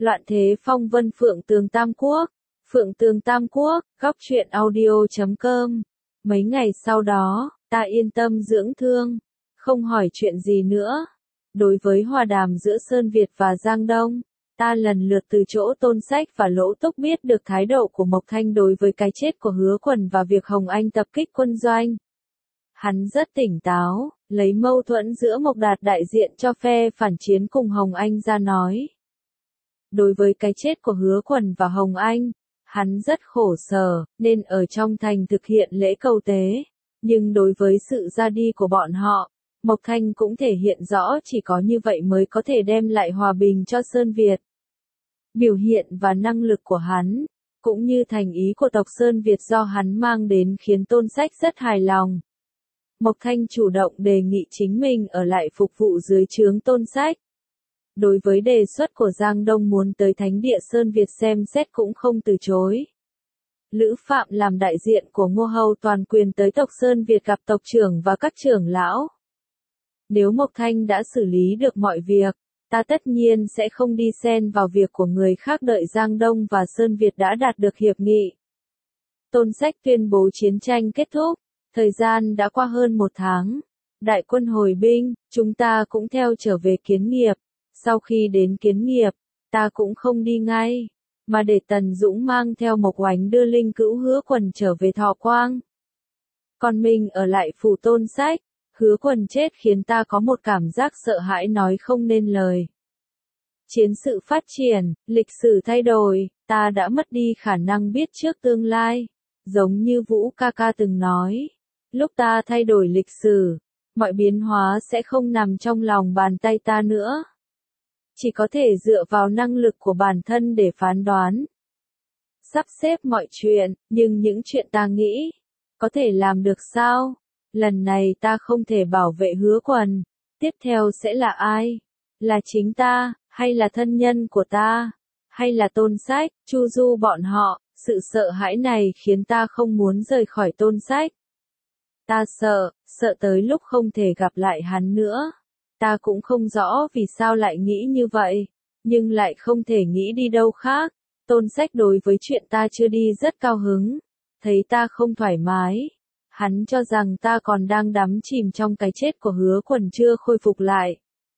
Loạn thế phong vân Phượng Tường Tam Quốc. Phượng Tường Tam Quốc, góc truyện audio.com. Mấy ngày sau đó, ta yên tâm dưỡng thương, không hỏi chuyện gì nữa. Đối với hòa đàm giữa Sơn Việt và Giang Đông, ta lần lượt từ chỗ Tôn Sách và Lỗ Túc biết được thái độ của Mộc Thanh đối với cái chết của Hứa Quần và việc Hồng Anh tập kích quân doanh. Hắn rất tỉnh táo, lấy mâu thuẫn giữa Mộc Đạt đại diện cho phe phản chiến cùng Hồng Anh ra nói. Đối với cái chết của Hứa Quần và Hồng Anh, hắn rất khổ sở, nên ở trong thành thực hiện lễ cầu tế. Nhưng đối với sự ra đi của bọn họ, Mộc Thanh cũng thể hiện rõ chỉ có như vậy mới có thể đem lại hòa bình cho Sơn Việt. Biểu hiện và năng lực của hắn, cũng như thành ý của tộc Sơn Việt do hắn mang đến khiến Tôn Sách rất hài lòng. Mộc Thanh chủ động đề nghị chính mình ở lại phục vụ dưới trướng Tôn Sách. Đối với đề xuất của Giang Đông muốn tới Thánh địa Sơn Việt xem xét cũng không từ chối. Lữ Phạm làm đại diện của Ngô Hầu toàn quyền tới tộc Sơn Việt gặp tộc trưởng và các trưởng lão. Nếu Mộc Thanh đã xử lý được mọi việc, ta tất nhiên sẽ không đi xen vào việc của người khác đợi Giang Đông và Sơn Việt đã đạt được hiệp nghị. Tôn Sách tuyên bố chiến tranh kết thúc, thời gian đã qua hơn 1 tháng. Đại quân hồi binh, chúng ta cũng theo trở về Kiến Nghiệp. Sau khi đến Kiến Nghiệp, ta cũng không đi ngay, mà để Tần Dũng mang theo Mộc Oánh đưa Linh Cữu Hứa Quần trở về Thọ Quang. Còn mình ở lại phủ Tôn Sách. Hứa Quần chết khiến ta có một cảm giác sợ hãi nói không nên lời. Chiến sự phát triển, lịch sử thay đổi, ta đã mất đi khả năng biết trước tương lai. Giống như Vũ ca ca từng nói, lúc ta thay đổi lịch sử, mọi biến hóa sẽ không nằm trong lòng bàn tay ta nữa. Chỉ có thể dựa vào năng lực của bản thân để phán đoán. Sắp xếp mọi chuyện, nhưng những chuyện ta nghĩ, có thể làm được sao? Lần này ta không thể bảo vệ Hứa Quần. Tiếp theo sẽ là ai? Là chính ta, hay là thân nhân của ta? Hay là Tôn Sách, Chu Du bọn họ? Sự sợ hãi này khiến ta không muốn rời khỏi Tôn Sách. Ta sợ tới lúc không thể gặp lại hắn nữa. Ta cũng không rõ vì sao lại nghĩ như vậy, nhưng lại không thể nghĩ đi đâu khác. Tôn Sách đối với chuyện ta chưa đi rất cao hứng, thấy ta không thoải mái. Hắn cho rằng ta còn đang đắm chìm trong cái chết của Hứa Quần chưa khôi phục lại.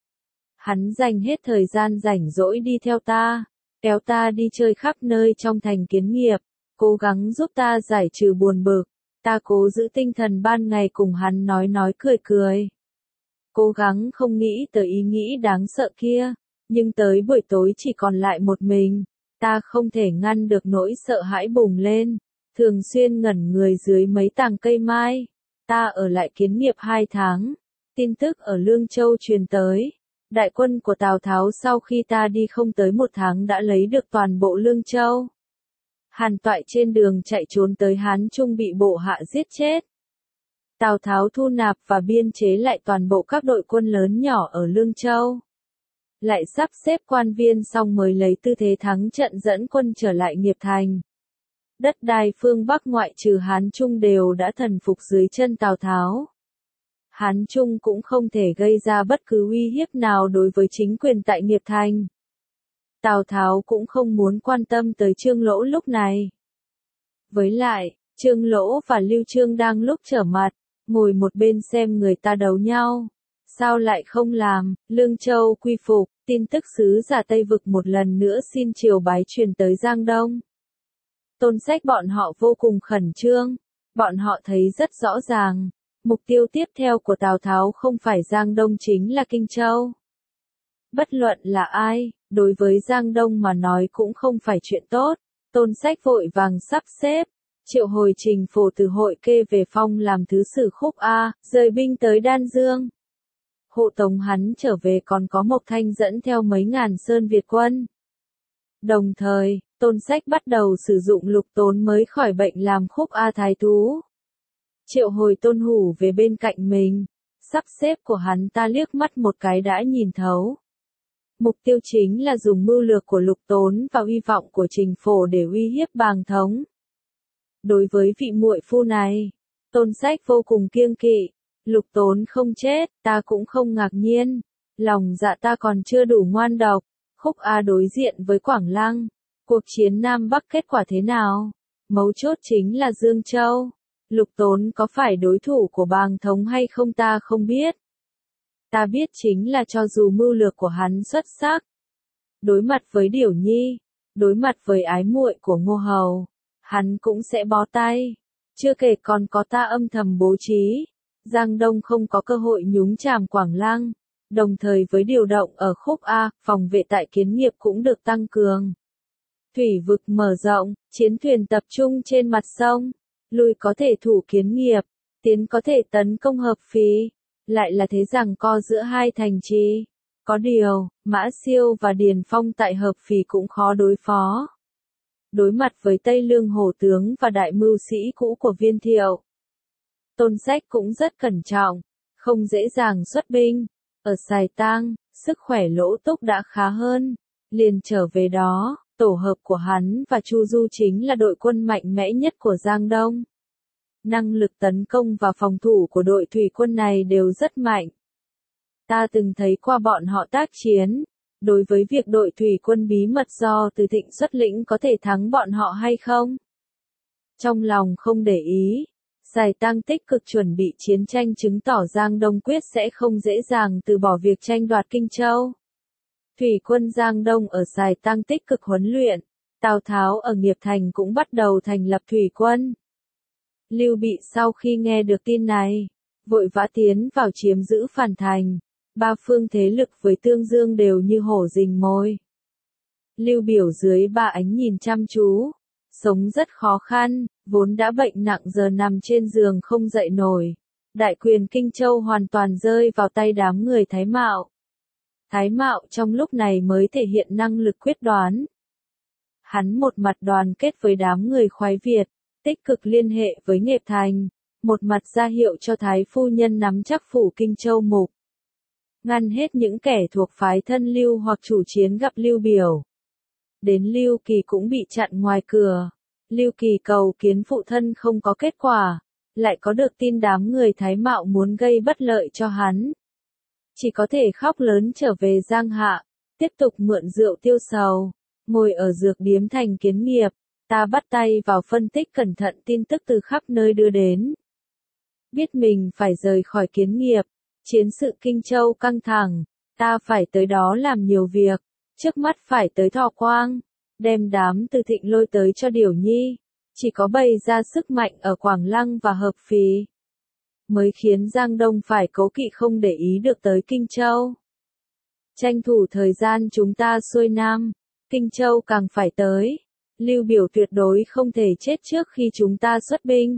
Hắn dành hết thời gian rảnh rỗi đi theo ta, kéo ta đi chơi khắp nơi trong thành Kiến Nghiệp, cố gắng giúp ta giải trừ buồn bực. Ta cố giữ tinh thần ban ngày cùng hắn nói cười. Cố gắng không nghĩ tới ý nghĩ đáng sợ kia, nhưng tới buổi tối chỉ còn lại một mình, ta không thể ngăn được nỗi sợ hãi bùng lên, thường xuyên ngẩn người dưới mấy tàng cây mai. Ta ở lại Kiến Nghiệp 2 tháng, tin tức ở Lương Châu truyền tới, đại quân của Tào Tháo sau khi ta đi không tới 1 tháng đã lấy được toàn bộ Lương Châu. Hàn Toại trên đường chạy trốn tới Hán Trung bị bộ hạ giết chết. Tào Tháo thu nạp và biên chế lại toàn bộ các đội quân lớn nhỏ ở Lương Châu. Lại sắp xếp quan viên xong mới lấy tư thế thắng trận dẫn quân trở lại Nghiệp Thành. Đất đai phương Bắc ngoại trừ Hán Trung đều đã thần phục dưới chân Tào Tháo. Hán Trung cũng không thể gây ra bất cứ uy hiếp nào đối với chính quyền tại Nghiệp Thành. Tào Tháo cũng không muốn quan tâm tới Trương Lỗ lúc này. Với lại, Trương Lỗ và Lưu Trương đang lúc trở mặt, ngồi một bên xem người ta đấu nhau. Sao lại không làm? Lương Châu quy phục, tin tức sứ giả Tây Vực một lần nữa xin triều bái truyền tới Giang Đông. Tôn Sách bọn họ vô cùng khẩn trương, bọn họ thấy rất rõ ràng, mục tiêu tiếp theo của Tào Tháo không phải Giang Đông chính là Kinh Châu. Bất luận là ai, đối với Giang Đông mà nói cũng không phải chuyện tốt. Tôn Sách vội vàng sắp xếp, triệu hồi Trình Phổ từ Hội Kê về phong làm thứ sử Khúc A, rời binh tới Đan Dương. Hộ tống hắn trở về còn có Mộc Thanh dẫn theo mấy ngàn Sơn Việt quân. Đồng thời, Tôn Sách bắt đầu sử dụng Lục Tốn mới khỏi bệnh làm Khúc A thái thú. Triệu hồi Tôn Hủ về bên cạnh mình, sắp xếp của hắn ta liếc mắt một cái đã nhìn thấu. Mục tiêu chính là dùng mưu lược của Lục Tốn và uy vọng của Trình Phổ để uy hiếp Bàng Thống. Đối với vị muội phu này, Tôn Sách vô cùng kiêng kỵ. Lục Tốn không chết, ta cũng không ngạc nhiên. Lòng dạ ta còn chưa đủ ngoan độc, Khúc A đối diện với Quảng Lăng. Cuộc chiến Nam Bắc kết quả thế nào? Mấu chốt chính là Dương Châu. Lục Tốn có phải đối thủ của Bàng Thống hay không ta không biết. Ta biết chính là cho dù mưu lược của hắn xuất sắc, đối mặt với Điểu Nhi, đối mặt với ái muội của Ngô Hầu, hắn cũng sẽ bó tay. Chưa kể còn có ta âm thầm bố trí, Giang Đông không có cơ hội nhúng chàm Quảng Lăng. Đồng thời với điều động ở Khúc A, phòng vệ tại Kiến Nghiệp cũng được tăng cường. Thủy vực mở rộng, chiến thuyền tập trung trên mặt sông, lui có thể thủ Kiến Nghiệp, tiến có thể tấn công Hợp Phì, lại là thế giằng co giữa hai thành trì. Có điều, Mã Siêu và Điền Phong tại Hợp Phì cũng khó đối phó. Đối mặt với Tây Lương Hổ tướng và đại mưu sĩ cũ của Viên Thiệu, Tôn Sách cũng rất cẩn trọng, không dễ dàng xuất binh. Ở Sài Tang, sức khỏe Lỗ Túc đã khá hơn, liền trở về đó, tổ hợp của hắn và Chu Du chính là đội quân mạnh mẽ nhất của Giang Đông. Năng lực tấn công và phòng thủ của đội thủy quân này đều rất mạnh. Ta từng thấy qua bọn họ tác chiến, đối với việc đội thủy quân bí mật do Từ Thịnh xuất lĩnh có thể thắng bọn họ hay không? Trong lòng không để ý. Sài Tang tích cực chuẩn bị chiến tranh chứng tỏ Giang Đông quyết sẽ không dễ dàng từ bỏ việc tranh đoạt Kinh Châu. Thủy quân Giang Đông ở Sài Tang tích cực huấn luyện, Tào Tháo ở Nghiệp Thành cũng bắt đầu thành lập thủy quân. Lưu Bị sau khi nghe được tin này, vội vã tiến vào chiếm giữ Phàn Thành, ba phương thế lực với Tương Dương đều như hổ rình mồi. Lưu Biểu dưới ba ánh nhìn chăm chú, sống rất khó khăn, vốn đã bệnh nặng giờ nằm trên giường không dậy nổi. Đại quyền Kinh Châu hoàn toàn rơi vào tay đám người Thái Mạo. Thái Mạo trong lúc này mới thể hiện năng lực quyết đoán. Hắn một mặt đoàn kết với đám người Khoái Việt, tích cực liên hệ với Nghiệp Thành, một mặt ra hiệu cho Thái phu nhân nắm chắc phủ Kinh Châu mục. Ngăn hết những kẻ thuộc phái thân Lưu hoặc chủ chiến gặp Lưu Biểu. Đến Lưu Kỳ cũng bị chặn ngoài cửa. Lưu Kỳ cầu kiến phụ thân không có kết quả, lại có được tin đám người Thái Mạo muốn gây bất lợi cho hắn. Chỉ có thể khóc lớn trở về Giang Hạ, tiếp tục mượn rượu tiêu sầu, ngồi ở dược điếm thành Kiến Nghiệp, ta bắt tay vào phân tích cẩn thận tin tức từ khắp nơi đưa đến. Biết mình phải rời khỏi Kiến Nghiệp, chiến sự Kinh Châu căng thẳng, ta phải tới đó làm nhiều việc, trước mắt phải tới Thọ Quang, đem đám Từ Thịnh lôi tới cho Điểu Nhi, chỉ có bày ra sức mạnh ở Quảng Lăng và Hợp Phì, mới khiến Giang Đông phải cố kỵ không để ý được tới Kinh Châu. Tranh thủ thời gian chúng ta xuôi Nam, Kinh Châu càng phải tới, Lưu Biểu tuyệt đối không thể chết trước khi chúng ta xuất binh.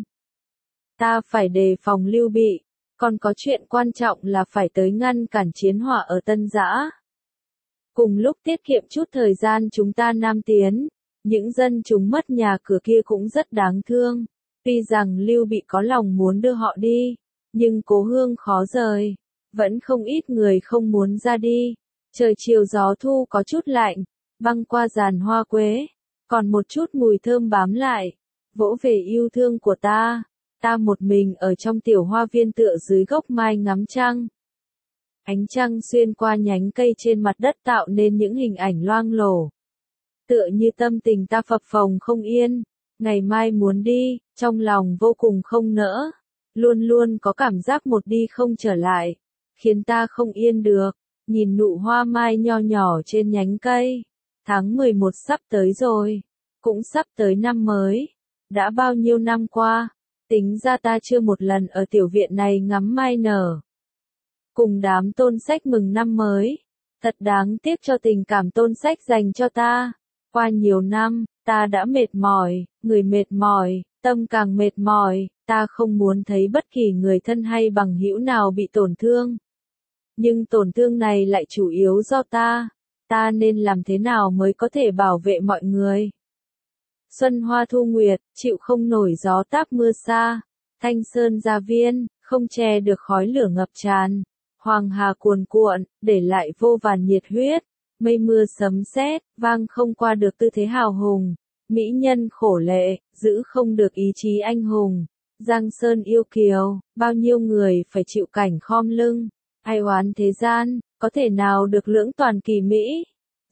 Ta phải đề phòng Lưu Bị, còn có chuyện quan trọng là phải tới ngăn cản chiến hỏa ở Tân Giã. Cùng lúc tiết kiệm chút thời gian chúng ta nam tiến, những dân chúng mất nhà cửa kia cũng rất đáng thương. Tuy rằng Lưu Bị có lòng muốn đưa họ đi, nhưng cố hương khó rời, vẫn không ít người không muốn ra đi. Trời chiều gió thu có chút lạnh, băng qua giàn hoa quế, còn một chút mùi thơm bám lại, vỗ về yêu thương của ta. Ta một mình ở trong tiểu hoa viên tựa dưới gốc mai ngắm trăng. Ánh trăng xuyên qua nhánh cây trên mặt đất tạo nên những hình ảnh loang lổ. Tựa như tâm tình ta phập phồng không yên, ngày mai muốn đi, trong lòng vô cùng không nỡ. Luôn luôn có cảm giác một đi không trở lại, khiến ta không yên được. Nhìn nụ hoa mai nho nhỏ trên nhánh cây. Tháng 11 sắp tới rồi, cũng sắp tới năm mới. Đã bao nhiêu năm qua, tính ra ta chưa một lần ở tiểu viện này ngắm mai nở. Cùng đám Tôn Sách mừng năm mới. Thật đáng tiếc cho tình cảm Tôn Sách dành cho ta. Qua nhiều năm, ta đã mệt mỏi, người mệt mỏi, tâm càng mệt mỏi, ta không muốn thấy bất kỳ người thân hay bằng hữu nào bị tổn thương. Nhưng tổn thương này lại chủ yếu do ta nên làm thế nào mới có thể bảo vệ mọi người? Xuân hoa thu nguyệt, chịu không nổi gió táp mưa xa, Thanh Sơn gia viên, không che được khói lửa ngập tràn, Hoàng hà cuồn cuộn, để lại vô vàn nhiệt huyết, mây mưa sấm sét, vang không qua được tư thế hào hùng, mỹ nhân khổ lệ, giữ không được ý chí anh hùng, Giang Sơn yêu kiều, bao nhiêu người phải chịu cảnh khom lưng, ai oán thế gian, có thể nào được lưỡng toàn kỳ mỹ.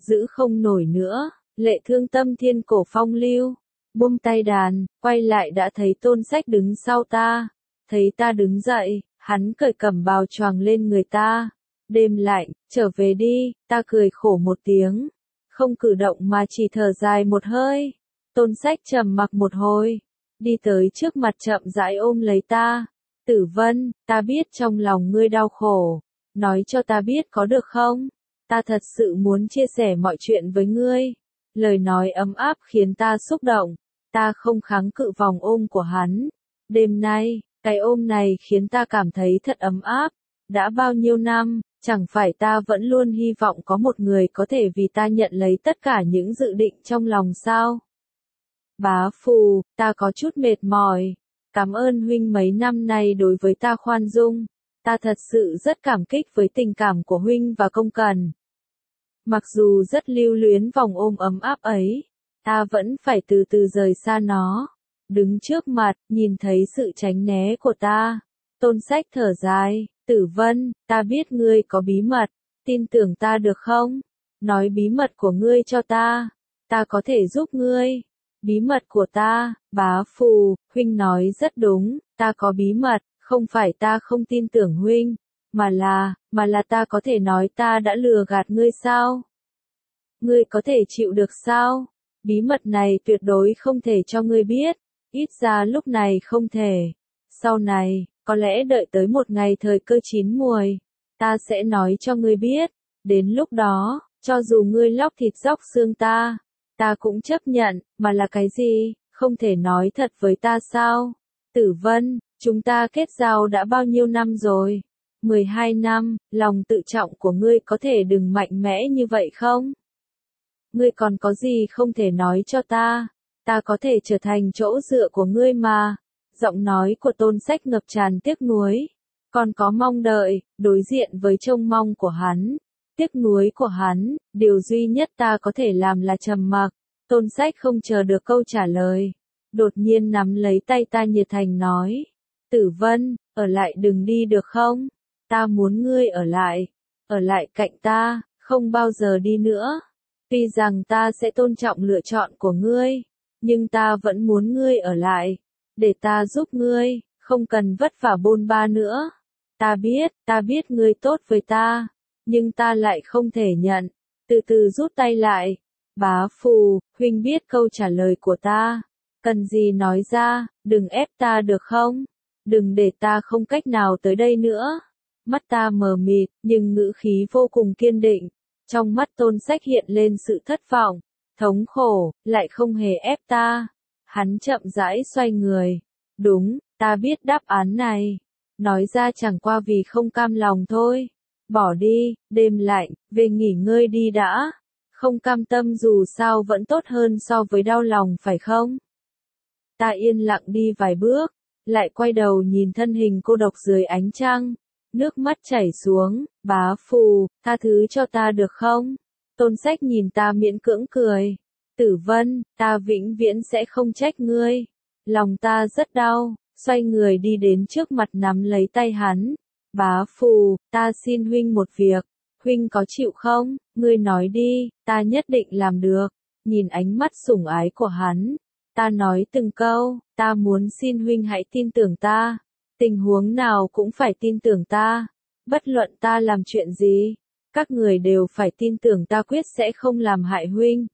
giữ không nổi nữa, lệ thương tâm thiên cổ phong lưu, buông tay đàn, quay lại đã thấy Tôn Sách đứng sau ta, thấy ta đứng dậy, hắn cởi cẩm bào choàng lên người ta, đêm lạnh, trở về đi, ta cười khổ một tiếng, không cử động mà chỉ thở dài một hơi, Tôn Sách trầm mặc một hồi, đi tới trước mặt chậm rãi ôm lấy ta, Tử Vân, ta biết trong lòng ngươi đau khổ, nói cho ta biết có được không? Ta thật sự muốn chia sẻ mọi chuyện với ngươi. Lời nói ấm áp khiến ta xúc động, ta không kháng cự vòng ôm của hắn. Đêm nay, cái ôm này khiến ta cảm thấy thật ấm áp. Đã bao nhiêu năm, chẳng phải ta vẫn luôn hy vọng có một người có thể vì ta nhận lấy tất cả những dự định trong lòng sao? Bá Phù, ta có chút mệt mỏi. Cảm ơn huynh mấy năm nay đối với ta khoan dung. Ta thật sự rất cảm kích với tình cảm của huynh và công cần. Mặc dù rất lưu luyến vòng ôm ấm áp ấy, ta vẫn phải từ từ rời xa nó. Đứng trước mặt, nhìn thấy sự tránh né của ta. Tôn Sách thở dài, Tử Vân, ta biết ngươi có bí mật, tin tưởng ta được không? Nói bí mật của ngươi cho ta có thể giúp ngươi. Bí mật của ta, Bá Phù, huynh nói rất đúng, ta có bí mật, không phải ta không tin tưởng huynh, mà là ta có thể nói ta đã lừa gạt ngươi sao? Ngươi có thể chịu được sao? Bí mật này tuyệt đối không thể cho ngươi biết, ít ra lúc này không thể. Sau này, có lẽ đợi tới một ngày thời cơ chín muồi, ta sẽ nói cho ngươi biết, đến lúc đó, cho dù ngươi lóc thịt róc xương ta cũng chấp nhận, mà là cái gì, không thể nói thật với ta sao? Tử Vân, chúng ta kết giao đã bao nhiêu năm rồi? 12 năm, lòng tự trọng của ngươi có thể đừng mạnh mẽ như vậy không? Ngươi còn có gì không thể nói cho ta có thể trở thành chỗ dựa của ngươi mà. Giọng nói của Tôn Sách ngập tràn tiếc nuối, còn có mong đợi, đối diện với trông mong của hắn. Tiếc nuối của hắn, điều duy nhất ta có thể làm là trầm mặc. Tôn Sách không chờ được câu trả lời, đột nhiên nắm lấy tay ta nhiệt thành nói, Tử Vân, ở lại đừng đi được không? Ta muốn ngươi ở lại cạnh ta, không bao giờ đi nữa. Tuy rằng ta sẽ tôn trọng lựa chọn của ngươi, nhưng ta vẫn muốn ngươi ở lại, để ta giúp ngươi, không cần vất vả bôn ba nữa. Ta biết ngươi tốt với ta, nhưng ta lại không thể nhận. Từ từ rút tay lại. Bá Phù, huynh biết câu trả lời của ta. Cần gì nói ra, đừng ép ta được không? Đừng để ta không cách nào tới đây nữa. Mắt ta mờ mịt, nhưng ngữ khí vô cùng kiên định. Trong mắt Tôn Sách hiện lên sự thất vọng, thống khổ, lại không hề ép ta. Hắn chậm rãi xoay người. Đúng, ta biết đáp án này. Nói ra chẳng qua vì không cam lòng thôi. Bỏ đi, đêm lạnh, về nghỉ ngơi đi đã. Không cam tâm dù sao vẫn tốt hơn so với đau lòng phải không? Ta yên lặng đi vài bước, lại quay đầu nhìn thân hình cô độc dưới ánh trăng. Nước mắt chảy xuống, Bá Phù, tha thứ cho ta được không? Tôn Sách nhìn ta miễn cưỡng cười. Tử Vân, ta vĩnh viễn sẽ không trách ngươi. Lòng ta rất đau, xoay người đi đến trước mặt nắm lấy tay hắn. Bá Phù, ta xin huynh một việc. Huynh có chịu không? Ngươi nói đi, ta nhất định làm được. Nhìn ánh mắt sủng ái của hắn, ta nói từng câu, ta muốn xin huynh hãy tin tưởng ta. Tình huống nào cũng phải tin tưởng ta. Bất luận ta làm chuyện gì, các người đều phải tin tưởng ta quyết sẽ không làm hại huynh.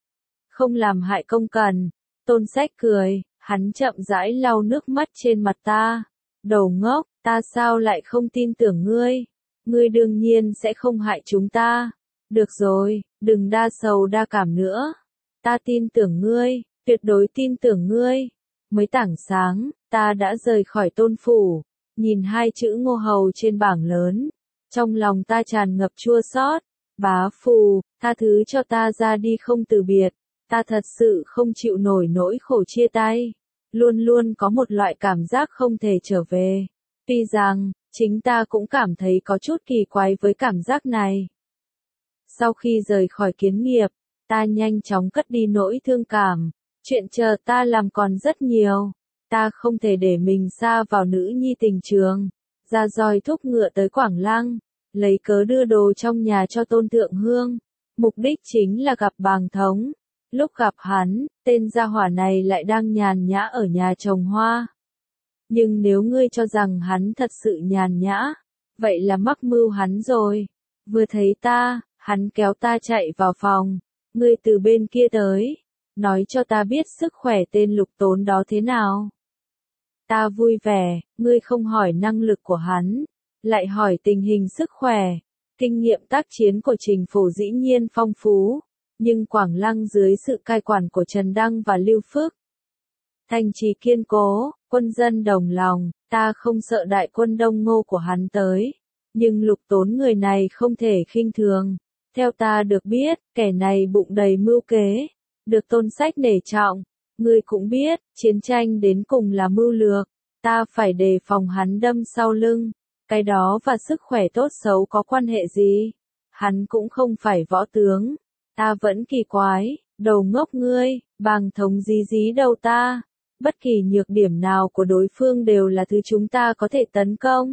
Không làm hại công cần. Tôn Sách cười, hắn chậm rãi lau nước mắt trên mặt ta. Đầu ngốc, ta sao lại không tin tưởng ngươi? Ngươi đương nhiên sẽ không hại chúng ta. Được rồi, đừng đa sầu đa cảm nữa. Ta tin tưởng ngươi, tuyệt đối tin tưởng ngươi. Mới tảng sáng, ta đã rời khỏi Tôn phủ, nhìn hai chữ Ngô Hầu trên bảng lớn. Trong lòng ta tràn ngập chua xót. Bá Phù, tha thứ cho ta ra đi không từ biệt. Ta thật sự không chịu nổi nỗi khổ chia tay. Luôn luôn có một loại cảm giác không thể trở về. Tuy rằng, chính ta cũng cảm thấy có chút kỳ quái với cảm giác này. Sau khi rời khỏi Kiến Nghiệp, ta nhanh chóng cất đi nỗi thương cảm. Chuyện chờ ta làm còn rất nhiều. Ta không thể để mình sa vào nữ nhi tình trường. Ra roi thúc ngựa tới Quảng Lăng, lấy cớ đưa đồ trong nhà cho Tôn Thượng Hương. Mục đích chính là gặp Bàng Thống. Lúc gặp hắn, tên gia hỏa này lại đang nhàn nhã ở nhà trồng hoa. Nhưng nếu ngươi cho rằng hắn thật sự nhàn nhã, vậy là mắc mưu hắn rồi. Vừa thấy ta, hắn kéo ta chạy vào phòng. Ngươi từ bên kia tới, nói cho ta biết sức khỏe tên Lục Tốn đó thế nào. Ta vui vẻ, ngươi không hỏi năng lực của hắn, lại hỏi tình hình sức khỏe. Kinh nghiệm tác chiến của Trình Phổ dĩ nhiên phong phú, nhưng Quảng Lăng dưới sự cai quản của Trần Đăng và Lưu Phước, thành trì kiên cố, quân dân đồng lòng, ta không sợ đại quân Đông Ngô của hắn tới. Nhưng Lục Tốn người này không thể khinh thường. Theo ta được biết, kẻ này bụng đầy mưu kế, được Tôn Sách nể trọng. Ngươi cũng biết, chiến tranh đến cùng là mưu lược, ta phải đề phòng hắn đâm sau lưng. Cái đó và sức khỏe tốt xấu có quan hệ gì? Hắn cũng không phải võ tướng. Ta vẫn kỳ quái, đầu ngốc ngươi, Bàng Thống dí dí đầu ta. Bất kỳ nhược điểm nào của đối phương đều là thứ chúng ta có thể tấn công.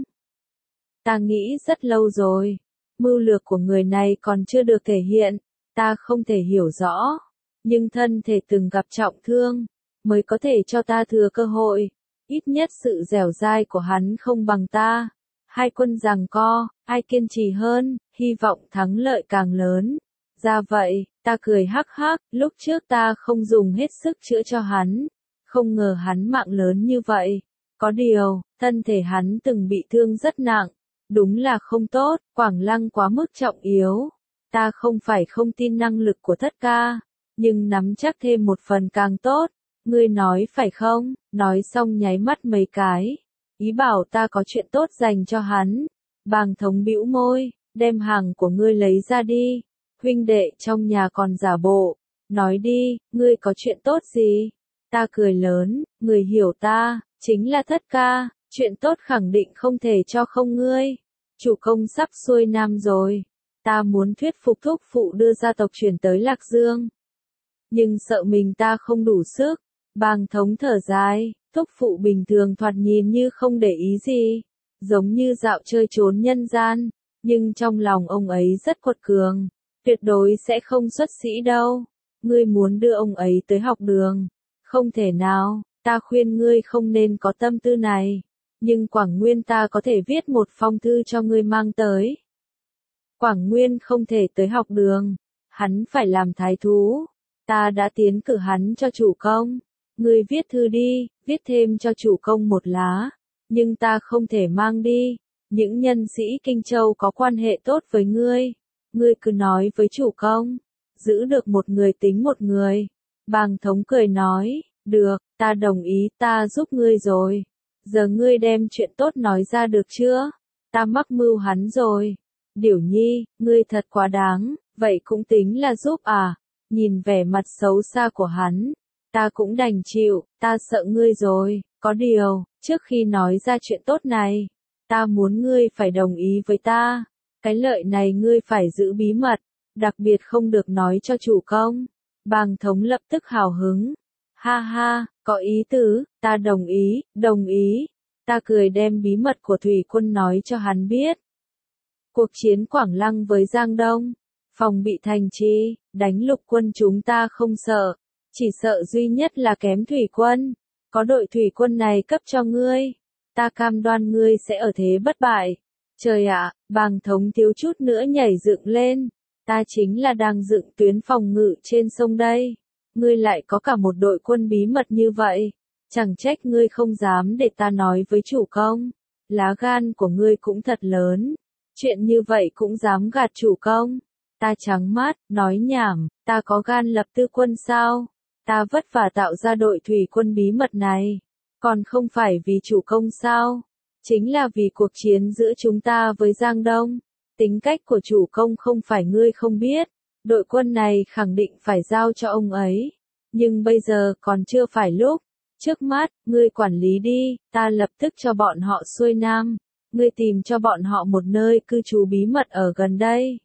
Ta nghĩ rất lâu rồi, mưu lược của người này còn chưa được thể hiện, ta không thể hiểu rõ. Nhưng thân thể từng gặp trọng thương, mới có thể cho ta thừa cơ hội. Ít nhất sự dẻo dai của hắn không bằng ta. Hai quân giằng co, ai kiên trì hơn, hy vọng thắng lợi càng lớn. Ra vậy, ta cười hắc hắc, lúc trước ta không dùng hết sức chữa cho hắn. Không ngờ hắn mạng lớn như vậy. Có điều, thân thể hắn từng bị thương rất nặng. Đúng là không tốt, Quảng Lăng quá mức trọng yếu. Ta không phải không tin năng lực của Thất Ca, nhưng nắm chắc thêm một phần càng tốt. Ngươi nói phải không? Nói xong nháy mắt mấy cái. Ý bảo ta có chuyện tốt dành cho hắn. Bàng Thống bĩu môi, đem hàng của ngươi lấy ra đi. Huynh đệ trong nhà còn giả bộ. Nói đi, ngươi có chuyện tốt gì? Ta cười lớn, người hiểu ta, chính là Thất Ca. Chuyện tốt khẳng định không thể cho không ngươi. Chủ công sắp xuôi nam rồi. Ta muốn thuyết phục thúc phụ đưa gia tộc chuyển tới Lạc Dương. Nhưng sợ mình ta không đủ sức. Bàng Thống thở dài, thúc phụ bình thường thoạt nhìn như không để ý gì. Giống như dạo chơi trốn nhân gian. Nhưng trong lòng ông ấy rất quật cường. Tuyệt đối sẽ không xuất sĩ đâu. Ngươi muốn đưa ông ấy tới học đường. Không thể nào, ta khuyên ngươi không nên có tâm tư này. Nhưng Quảng Nguyên ta có thể viết một phong thư cho ngươi mang tới. Quảng Nguyên không thể tới học đường. Hắn phải làm thái thú. Ta đã tiến cử hắn cho chủ công. Ngươi viết thư đi, viết thêm cho chủ công một lá. Nhưng ta không thể mang đi. Những nhân sĩ Kinh Châu có quan hệ tốt với ngươi. Ngươi cứ nói với chủ công. Giữ được một người tính một người. Bàng Thống cười nói, được, ta đồng ý, ta giúp ngươi rồi. Giờ ngươi đem chuyện tốt nói ra được chưa? Ta mắc mưu hắn rồi. Điểu Nhi, ngươi thật quá đáng, vậy cũng tính là giúp à? Nhìn vẻ mặt xấu xa của hắn, ta cũng đành chịu, ta sợ ngươi rồi. Có điều, trước khi nói ra chuyện tốt này, ta muốn ngươi phải đồng ý với ta. Cái lợi này ngươi phải giữ bí mật, đặc biệt không được nói cho chủ công. Bàng Thống lập tức hào hứng. Ha ha, có ý tứ, ta đồng ý, đồng ý. Ta cười đem bí mật của thủy quân nói cho hắn biết. Cuộc chiến Quảng Lăng với Giang Đông, phòng bị thành trì, đánh lục quân chúng ta không sợ. Chỉ sợ duy nhất là kém thủy quân. Có đội thủy quân này cấp cho ngươi. Ta cam đoan ngươi sẽ ở thế bất bại. Trời ạ, Bàng Thống thiếu chút nữa nhảy dựng lên. Ta chính là đang dựng tuyến phòng ngự trên sông đây. Ngươi lại có cả một đội quân bí mật như vậy. Chẳng trách ngươi không dám để ta nói với chủ công. Lá gan của ngươi cũng thật lớn. Chuyện như vậy cũng dám gạt chủ công. Ta trắng mắt, nói nhảm, ta có gan lập tư quân sao? Ta vất vả tạo ra đội thủy quân bí mật này. Còn không phải vì chủ công sao? Chính là vì cuộc chiến giữa chúng ta với Giang Đông. Tính cách của chủ công không phải ngươi không biết. Đội quân này khẳng định phải giao cho ông ấy. Nhưng bây giờ còn chưa phải lúc. Trước mắt, ngươi quản lý đi, ta lập tức cho bọn họ xuôi nam. Ngươi tìm cho bọn họ một nơi cư trú bí mật ở gần đây.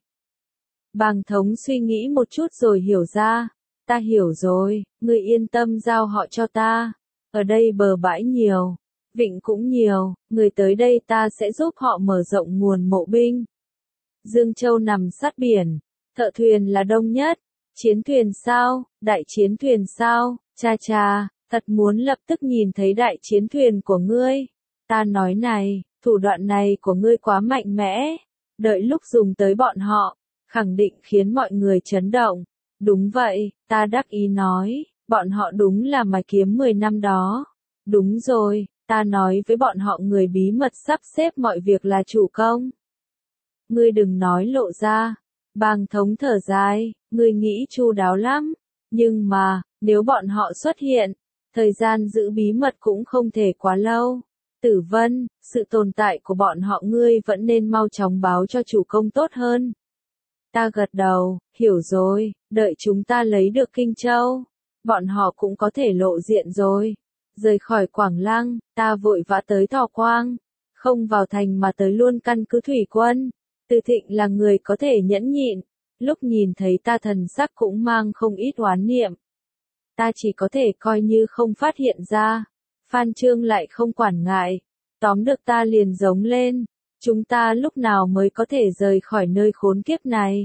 Bàng Thống suy nghĩ một chút rồi hiểu ra. Ta hiểu rồi, ngươi yên tâm giao họ cho ta. Ở đây bờ bãi nhiều, vịnh cũng nhiều, người tới đây ta sẽ giúp họ mở rộng nguồn mộ binh. Dương Châu nằm sát biển, Thợ thuyền là đông nhất. Chiến thuyền sao? Đại chiến thuyền sao? Cha cha, thật muốn lập tức nhìn thấy đại chiến thuyền của ngươi. Ta nói này, thủ đoạn này của ngươi quá mạnh mẽ. Đợi lúc dùng tới bọn họ, khẳng định khiến mọi người chấn động. Đúng vậy, ta đắc ý nói, bọn họ đúng là mài kiếm 10 năm đó. Đúng rồi, ta nói với bọn họ người bí mật sắp xếp mọi việc là chủ công. Ngươi đừng nói lộ ra. Bàng thống thở dài, ngươi nghĩ chu đáo lắm. Nhưng mà, nếu bọn họ xuất hiện, thời gian giữ bí mật cũng không thể quá lâu. Tử Vân, sự tồn tại của bọn họ ngươi vẫn nên mau chóng báo cho chủ công tốt hơn. Ta gật đầu, hiểu rồi, đợi chúng ta lấy được Kinh Châu. Bọn họ cũng có thể lộ diện rồi. Rời khỏi Quảng Lăng, ta vội vã tới Thọ Quang. Không vào thành mà tới luôn căn cứ thủy quân. Từ Thịnh là người có thể nhẫn nhịn. Lúc nhìn thấy ta thần sắc cũng mang không ít oán niệm. Ta chỉ có thể coi như không phát hiện ra. Phan Chương lại không quản ngại. Tóm được ta liền giống lên. Chúng ta lúc nào mới có thể rời khỏi nơi khốn kiếp này?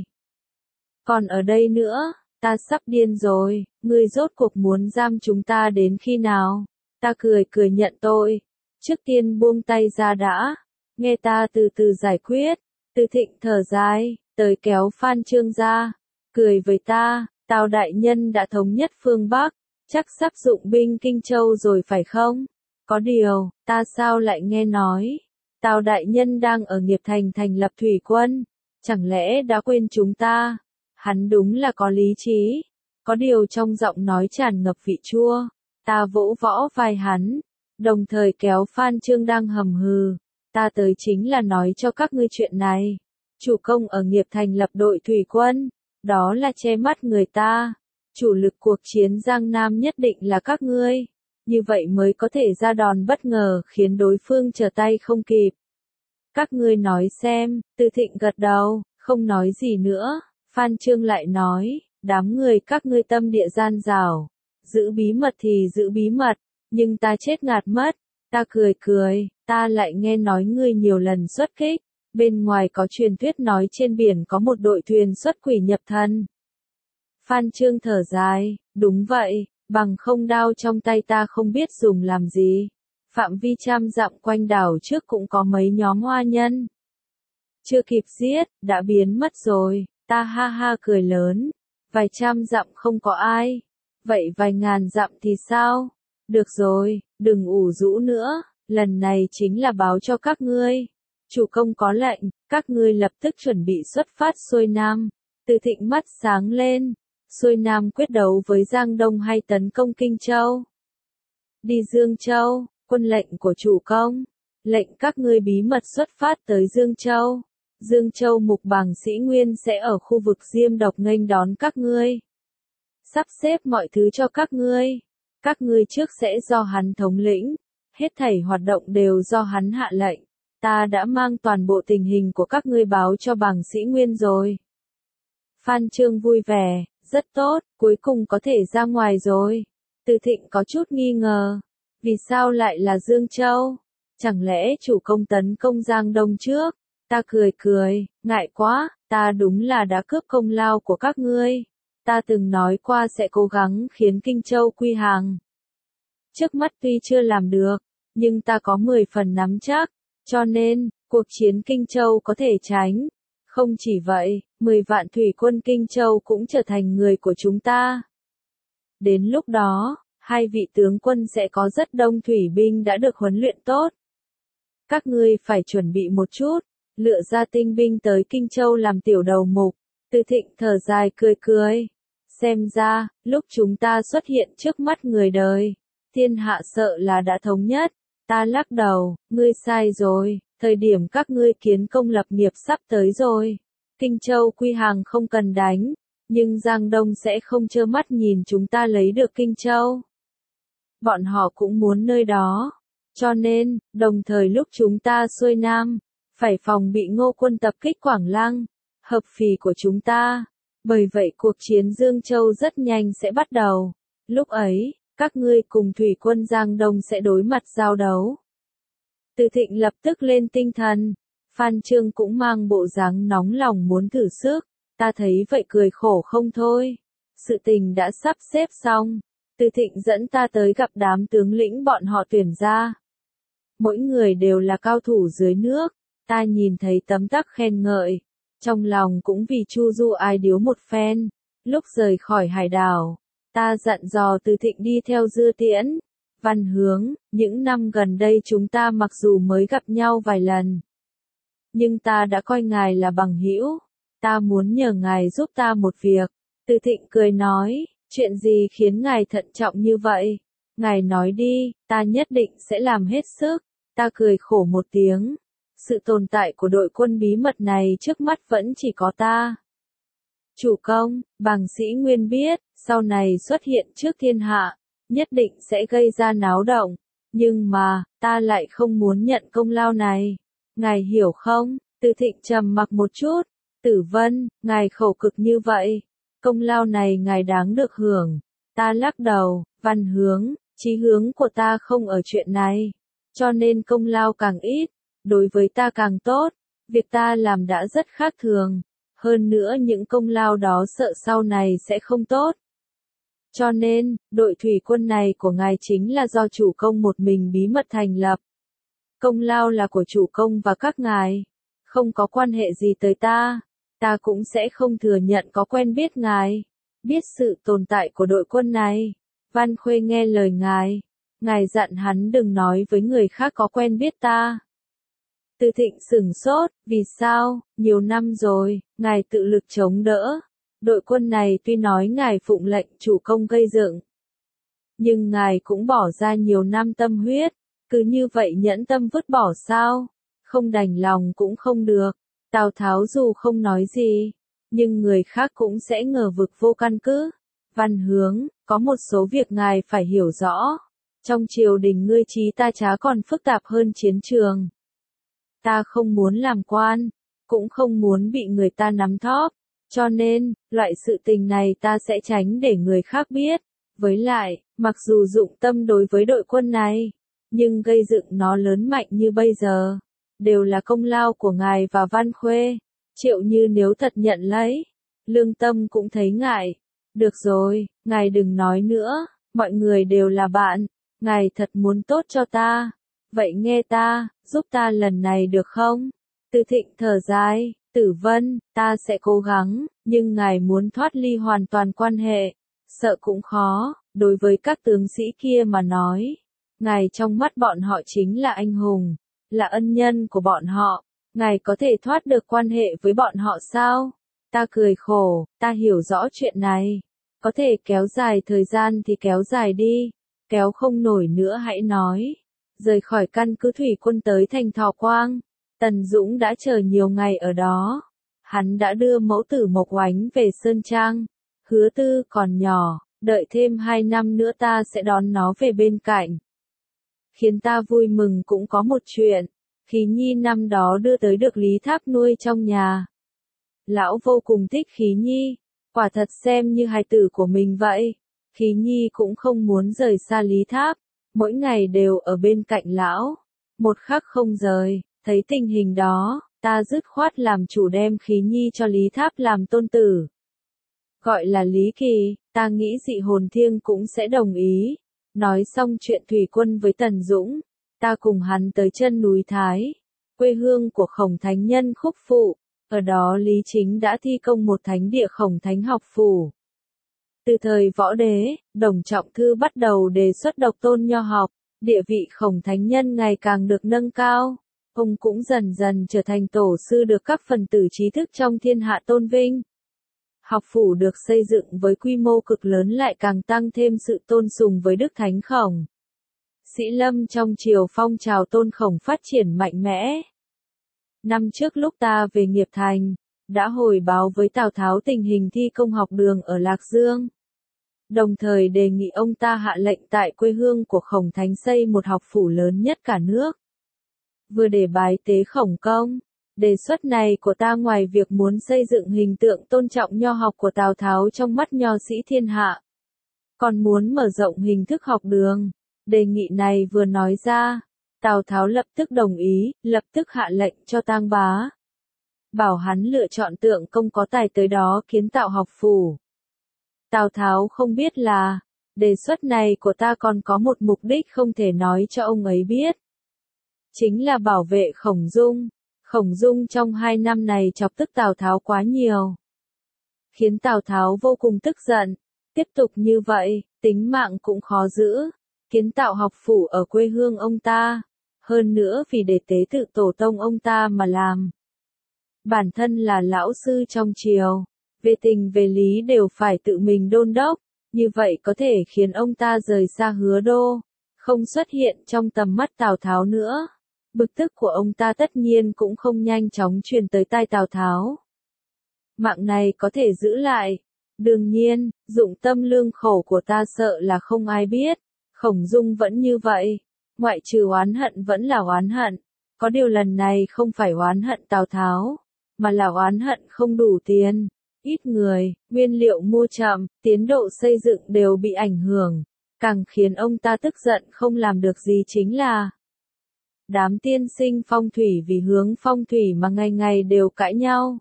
Còn ở đây nữa, ta sắp điên rồi, ngươi rốt cuộc muốn giam chúng ta đến khi nào? Ta cười cười nhận tội. Trước tiên buông tay ra đã. Nghe ta từ từ giải quyết. Từ Thịnh thở dài, tới kéo Phan Chương ra. Cười với ta, Tào đại nhân đã thống nhất phương Bắc. Chắc sắp dụng binh Kinh Châu rồi phải không? Có điều, ta sao lại nghe nói Tào đại nhân đang ở Nghiệp Thành thành lập thủy quân, chẳng lẽ đã quên chúng ta? Hắn đúng là có lý trí. Có điều trong giọng nói tràn ngập vị chua. Ta vỗ võ vai hắn, đồng thời kéo Phan Chương đang hầm hừ. Ta tới chính là nói cho các ngươi chuyện này. Chủ công ở Nghiệp Thành lập đội thủy quân, đó là che mắt người ta. Chủ lực cuộc chiến Giang Nam nhất định là các ngươi. Như vậy mới có thể ra đòn bất ngờ khiến đối phương trở tay không kịp. Các ngươi nói xem, Từ Thịnh gật đầu, không nói gì nữa. Phan Chương lại nói, đám người các ngươi tâm địa gian dảo. Giữ bí mật thì giữ bí mật, nhưng ta chết ngạt mất. Ta cười cười, ta lại nghe nói ngươi nhiều lần xuất kích. Bên ngoài có truyền thuyết nói trên biển có một đội thuyền xuất quỷ nhập thần. Phan Chương thở dài, đúng vậy, bằng không đao trong tay ta không biết dùng làm gì. Phạm vi trăm dặm quanh đảo trước cũng có mấy nhóm hoa nhân. Chưa kịp giết, đã biến mất rồi, ta ha ha cười lớn. Vài trăm dặm không có ai. Vậy vài ngàn dặm thì sao? Được rồi, đừng ủ rũ nữa, lần này chính là báo cho các ngươi. Chủ công có lệnh, các ngươi lập tức chuẩn bị xuất phát xuôi Nam. Từ Thịnh mắt sáng lên. Xuôi Nam quyết đấu với Giang Đông hay tấn công Kinh Châu? Đi Dương Châu, quân lệnh của chủ công. Lệnh các ngươi bí mật xuất phát tới Dương Châu. Dương Châu Mục Bàng Sĩ Nguyên sẽ ở khu vực Diêm Độc nghênh đón các ngươi. Sắp xếp mọi thứ cho các ngươi. Các ngươi trước sẽ do hắn thống lĩnh. Hết thảy hoạt động đều do hắn hạ lệnh. Ta đã mang toàn bộ tình hình của các ngươi báo cho Bàng Sĩ Nguyên rồi. Phan Chương vui vẻ, rất tốt, cuối cùng có thể ra ngoài rồi. Từ Thịnh có chút nghi ngờ. Vì sao lại là Dương Châu? Chẳng lẽ chủ công tấn công Giang Đông trước? Ta cười cười, ngại quá, ta đúng là đã cướp công lao của các ngươi. Ta từng nói qua sẽ cố gắng khiến Kinh Châu quy hàng. Trước mắt tuy chưa làm được, nhưng ta có 10 phần nắm chắc, cho nên, cuộc chiến Kinh Châu có thể tránh. Không chỉ vậy, 10 vạn thủy quân Kinh Châu cũng trở thành người của chúng ta. Đến lúc đó, hai vị tướng quân sẽ có rất đông thủy binh đã được huấn luyện tốt. Các ngươi phải chuẩn bị một chút, lựa ra tinh binh tới Kinh Châu làm tiểu đầu mục. Từ Thịnh thở dài cười cười. Xem ra, lúc chúng ta xuất hiện trước mắt người đời, thiên hạ sợ là đã thống nhất. Ta lắc đầu, ngươi sai rồi, thời điểm các ngươi kiến công lập nghiệp sắp tới rồi. Kinh Châu quy hàng không cần đánh, nhưng Giang Đông sẽ không trơ mắt nhìn chúng ta lấy được Kinh Châu. Bọn họ cũng muốn nơi đó. Cho nên, đồng thời lúc chúng ta xuôi Nam, phải phòng bị Ngô quân tập kích Quảng Lăng, hợp phì của chúng ta. Bởi vậy cuộc chiến Dương Châu rất nhanh sẽ bắt đầu. Lúc ấy, các ngươi cùng thủy quân Giang Đông sẽ đối mặt giao đấu. Từ Thịnh lập tức lên tinh thần. Phan Chương cũng mang bộ dáng nóng lòng muốn thử sức. Ta thấy vậy cười khổ không thôi. Sự tình đã sắp xếp xong. Từ Thịnh dẫn ta tới gặp đám tướng lĩnh bọn họ tuyển ra. Mỗi người đều là cao thủ dưới nước. Ta nhìn thấy tấm tắc khen ngợi. Trong lòng cũng vì Chu Du ai điếu một phen. Lúc rời khỏi hải đảo, ta dặn dò Từ Thịnh đi theo Dư Tiễn. Văn Hướng, những năm gần đây chúng ta mặc dù mới gặp nhau vài lần, nhưng ta đã coi ngài là bằng hữu. Ta muốn nhờ ngài giúp ta một việc. Từ Thịnh cười nói, chuyện gì khiến ngài thận trọng như vậy? Ngài nói đi, ta nhất định sẽ làm hết sức. Ta cười khổ một tiếng. Sự tồn tại của đội quân bí mật này trước mắt vẫn chỉ có ta. Chủ công, Bàng Sĩ Nguyên biết, sau này xuất hiện trước thiên hạ, nhất định sẽ gây ra náo động. Nhưng mà, ta lại không muốn nhận công lao này. Ngài hiểu không? Từ Thịnh trầm mặc một chút. Tử Vân, ngài khổ cực như vậy. Công lao này ngài đáng được hưởng. Ta lắc đầu, Văn Hướng, chí hướng của ta không ở chuyện này. Cho nên công lao càng ít, đối với ta càng tốt. Việc ta làm đã rất khác thường. Hơn nữa những công lao đó sợ sau này sẽ không tốt. Cho nên, đội thủy quân này của ngài chính là do chủ công một mình bí mật thành lập. Công lao là của chủ công và các ngài. Không có quan hệ gì tới ta. Ta cũng sẽ không thừa nhận có quen biết ngài. Biết sự tồn tại của đội quân này. Văn Khuê nghe lời ngài. Ngài dặn hắn đừng nói với người khác có quen biết ta. Từ Thịnh sửng sốt, vì sao, nhiều năm rồi, ngài tự lực chống đỡ. Đội quân này tuy nói ngài phụng lệnh chủ công gây dựng, nhưng ngài cũng bỏ ra nhiều năm tâm huyết, cứ như vậy nhẫn tâm vứt bỏ sao? Không đành lòng cũng không được. Tào Tháo dù không nói gì, nhưng người khác cũng sẽ ngờ vực vô căn cứ. Văn Hướng, có một số việc ngài phải hiểu rõ. Trong triều đình ngươi trí ta trá còn phức tạp hơn chiến trường. Ta không muốn làm quan, cũng không muốn bị người ta nắm thóp. Cho nên, loại sự tình này ta sẽ tránh để người khác biết. Với lại, mặc dù dụng tâm đối với đội quân này, nhưng gây dựng nó lớn mạnh như bây giờ, đều là công lao của ngài và Văn Khuê. Triệu Như nếu thật nhận lấy, lương tâm cũng thấy ngại. Được rồi, ngài đừng nói nữa, mọi người đều là bạn, ngài thật muốn tốt cho ta. Vậy nghe ta, giúp ta lần này được không? Từ Thịnh thở dài, Tử Vân, ta sẽ cố gắng, nhưng ngài muốn thoát ly hoàn toàn quan hệ, sợ cũng khó. Đối với các tướng sĩ kia mà nói, ngài trong mắt bọn họ chính là anh hùng, là ân nhân của bọn họ. Ngài có thể thoát được quan hệ với bọn họ sao? Ta cười khổ, ta hiểu rõ chuyện này. Có thể kéo dài thời gian thì kéo dài đi, kéo không nổi nữa hãy nói. Rời khỏi căn cứ thủy quân tới thành Thọ Quang, Tần Dũng đã chờ nhiều ngày ở đó. Hắn đã đưa mẫu tử Mộc Oánh về Sơn Trang. Hứa Tư còn nhỏ, đợi thêm 2 năm nữa ta sẽ đón nó về bên cạnh. Khiến ta vui mừng cũng có một chuyện. Khí Nhi năm đó đưa tới được Lý Tháp nuôi trong nhà. Lão vô cùng thích Khí Nhi, quả thật xem như hài tử của mình vậy. Khí Nhi cũng không muốn rời xa Lý Tháp, mỗi ngày đều ở bên cạnh lão, một khắc không rời. Thấy tình hình đó, ta dứt khoát làm chủ đem Khí Nhi cho Lý Tháp làm tôn tử. Gọi là Lý Kỳ, ta nghĩ Dị Hồn Thiêng cũng sẽ đồng ý. Nói xong chuyện thủy quân với Tần Dũng, ta cùng hắn tới chân núi Thái, quê hương của Khổng Thánh Nhân Khúc Phụ. Ở đó Lý Chính đã thi công một thánh địa Khổng Thánh học phủ. Từ thời Võ Đế, Đồng Trọng Thư bắt đầu đề xuất độc tôn nho học, địa vị Khổng Thánh Nhân ngày càng được nâng cao. Ông cũng dần dần trở thành tổ sư được các phần tử trí thức trong thiên hạ tôn vinh. Học phủ được xây dựng với quy mô cực lớn lại càng tăng thêm sự tôn sùng với Đức Thánh Khổng. Sĩ Lâm trong triều phong trào tôn Khổng phát triển mạnh mẽ. Năm trước lúc ta về Nghiệp Thành, đã hồi báo với Tào Tháo tình hình thi công học đường ở Lạc Dương. Đồng thời đề nghị ông ta hạ lệnh tại quê hương của Khổng Thánh xây một học phủ lớn nhất cả nước. Vừa để bái tế Khổng Công, đề xuất này của ta ngoài việc muốn xây dựng hình tượng tôn trọng nho học của Tào Tháo trong mắt nho sĩ thiên hạ, còn muốn mở rộng hình thức học đường. Đề nghị này vừa nói ra, Tào Tháo lập tức đồng ý, lập tức hạ lệnh cho Tang Bá bảo hắn lựa chọn Tượng Công có tài tới đó kiến tạo học phủ. Tào Tháo không biết là, đề xuất này của ta còn có một mục đích không thể nói cho ông ấy biết. Chính là bảo vệ Khổng Dung. Khổng Dung trong 2 năm này chọc tức Tào Tháo quá nhiều, khiến Tào Tháo vô cùng tức giận. Tiếp tục như vậy, tính mạng cũng khó giữ. Kiến tạo học phủ ở quê hương ông ta, hơn nữa vì để tế tự tổ tông ông ta mà làm. Bản thân là lão sư trong triều, về tình về lý đều phải tự mình đôn đốc, như vậy có thể khiến ông ta rời xa Hứa Đô, không xuất hiện trong tầm mắt Tào Tháo nữa. Bực tức của ông ta tất nhiên cũng không nhanh chóng truyền tới tai Tào Tháo. Mạng này có thể giữ lại. Đương nhiên, dụng tâm lương khổ của ta sợ là không ai biết. Khổng Dung vẫn như vậy. Ngoại trừ oán hận vẫn là oán hận. Có điều lần này không phải oán hận Tào Tháo, mà là oán hận không đủ tiền. Ít người, nguyên liệu mua chậm, tiến độ xây dựng đều bị ảnh hưởng. Càng khiến ông ta tức giận không làm được gì chính là đám tiên sinh phong thủy vì hướng phong thủy mà ngày ngày đều cãi nhau.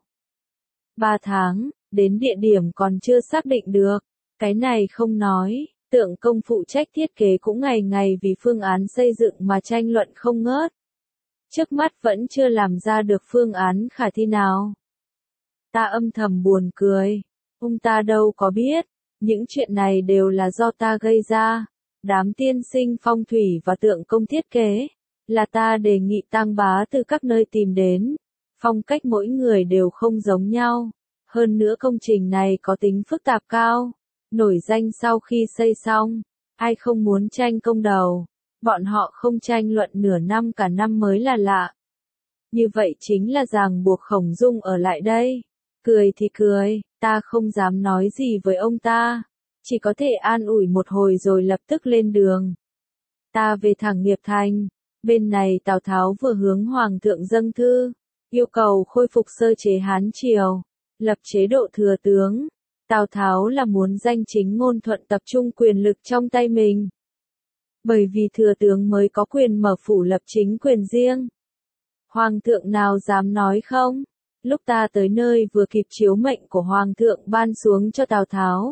3 tháng, đến địa điểm còn chưa xác định được. Cái này không nói, Tượng Công phụ trách thiết kế cũng ngày ngày vì phương án xây dựng mà tranh luận không ngớt. Trước mắt vẫn chưa làm ra được phương án khả thi nào. Ta âm thầm buồn cười. Ông ta đâu có biết, những chuyện này đều là do ta gây ra. Đám tiên sinh phong thủy và Tượng Công thiết kế, là ta đề nghị tang bá từ các nơi tìm đến. Phong cách mỗi người đều không giống nhau. Hơn nữa công trình này có tính phức tạp cao. Nổi danh sau khi xây xong, ai không muốn tranh công đầu. Bọn họ không tranh luận nửa năm cả năm mới là lạ. Như vậy chính là ràng buộc Khổng Dung ở lại đây. Cười thì cười, ta không dám nói gì với ông ta. Chỉ có thể an ủi một hồi rồi lập tức lên đường. Ta về thẳng Nghiệp Thành. Bên này Tào Tháo vừa hướng Hoàng thượng dâng thư, yêu cầu khôi phục sơ chế Hán Triều, lập chế độ thừa tướng. Tào Tháo là muốn danh chính ngôn thuận tập trung quyền lực trong tay mình. Bởi vì thừa tướng mới có quyền mở phủ lập chính quyền riêng. Hoàng thượng nào dám nói không? Lúc ta tới nơi vừa kịp chiếu mệnh của Hoàng thượng ban xuống cho Tào Tháo.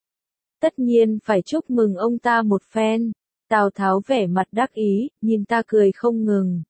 Tất nhiên phải chúc mừng ông ta một phen. Tào Tháo vẻ mặt đắc ý, nhìn ta cười không ngừng.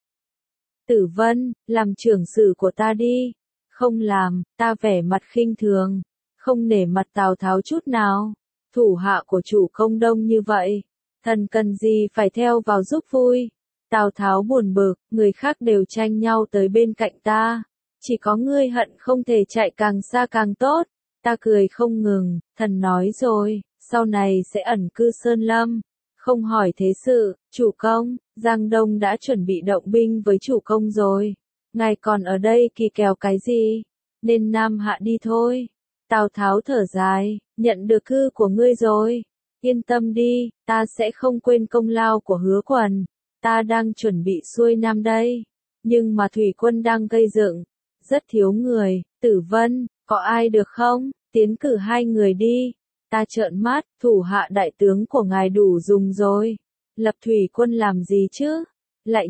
Tử Vân, làm trưởng sử của ta đi. Không làm, ta vẻ mặt khinh thường, không nể mặt Tào Tháo chút nào. Thủ hạ của chủ công đông như vậy, thần cần gì phải theo vào giúp vui. Tào Tháo buồn bực, người khác đều tranh nhau tới bên cạnh ta. Chỉ có ngươi hận không thể chạy càng xa càng tốt. Ta cười không ngừng, thần nói rồi, sau này sẽ ẩn cư Sơn Lâm. Không hỏi thế sự, chủ công, Giang Đông đã chuẩn bị động binh với chủ công rồi. Ngài còn ở đây kỳ kèo cái gì? Nên Nam Hạ đi thôi. Tào Tháo thở dài, nhận được thư của ngươi rồi. Yên tâm đi, ta sẽ không quên công lao của Hứa Quần. Ta đang chuẩn bị xuôi Nam đây. Nhưng mà thủy quân đang gây dựng. Rất thiếu người, Tử Vân, có ai được không? Tiến cử 2 người đi. Ta trợn mắt, thủ hạ đại tướng của ngài đủ dùng rồi. Lập thủy quân làm gì chứ? Lại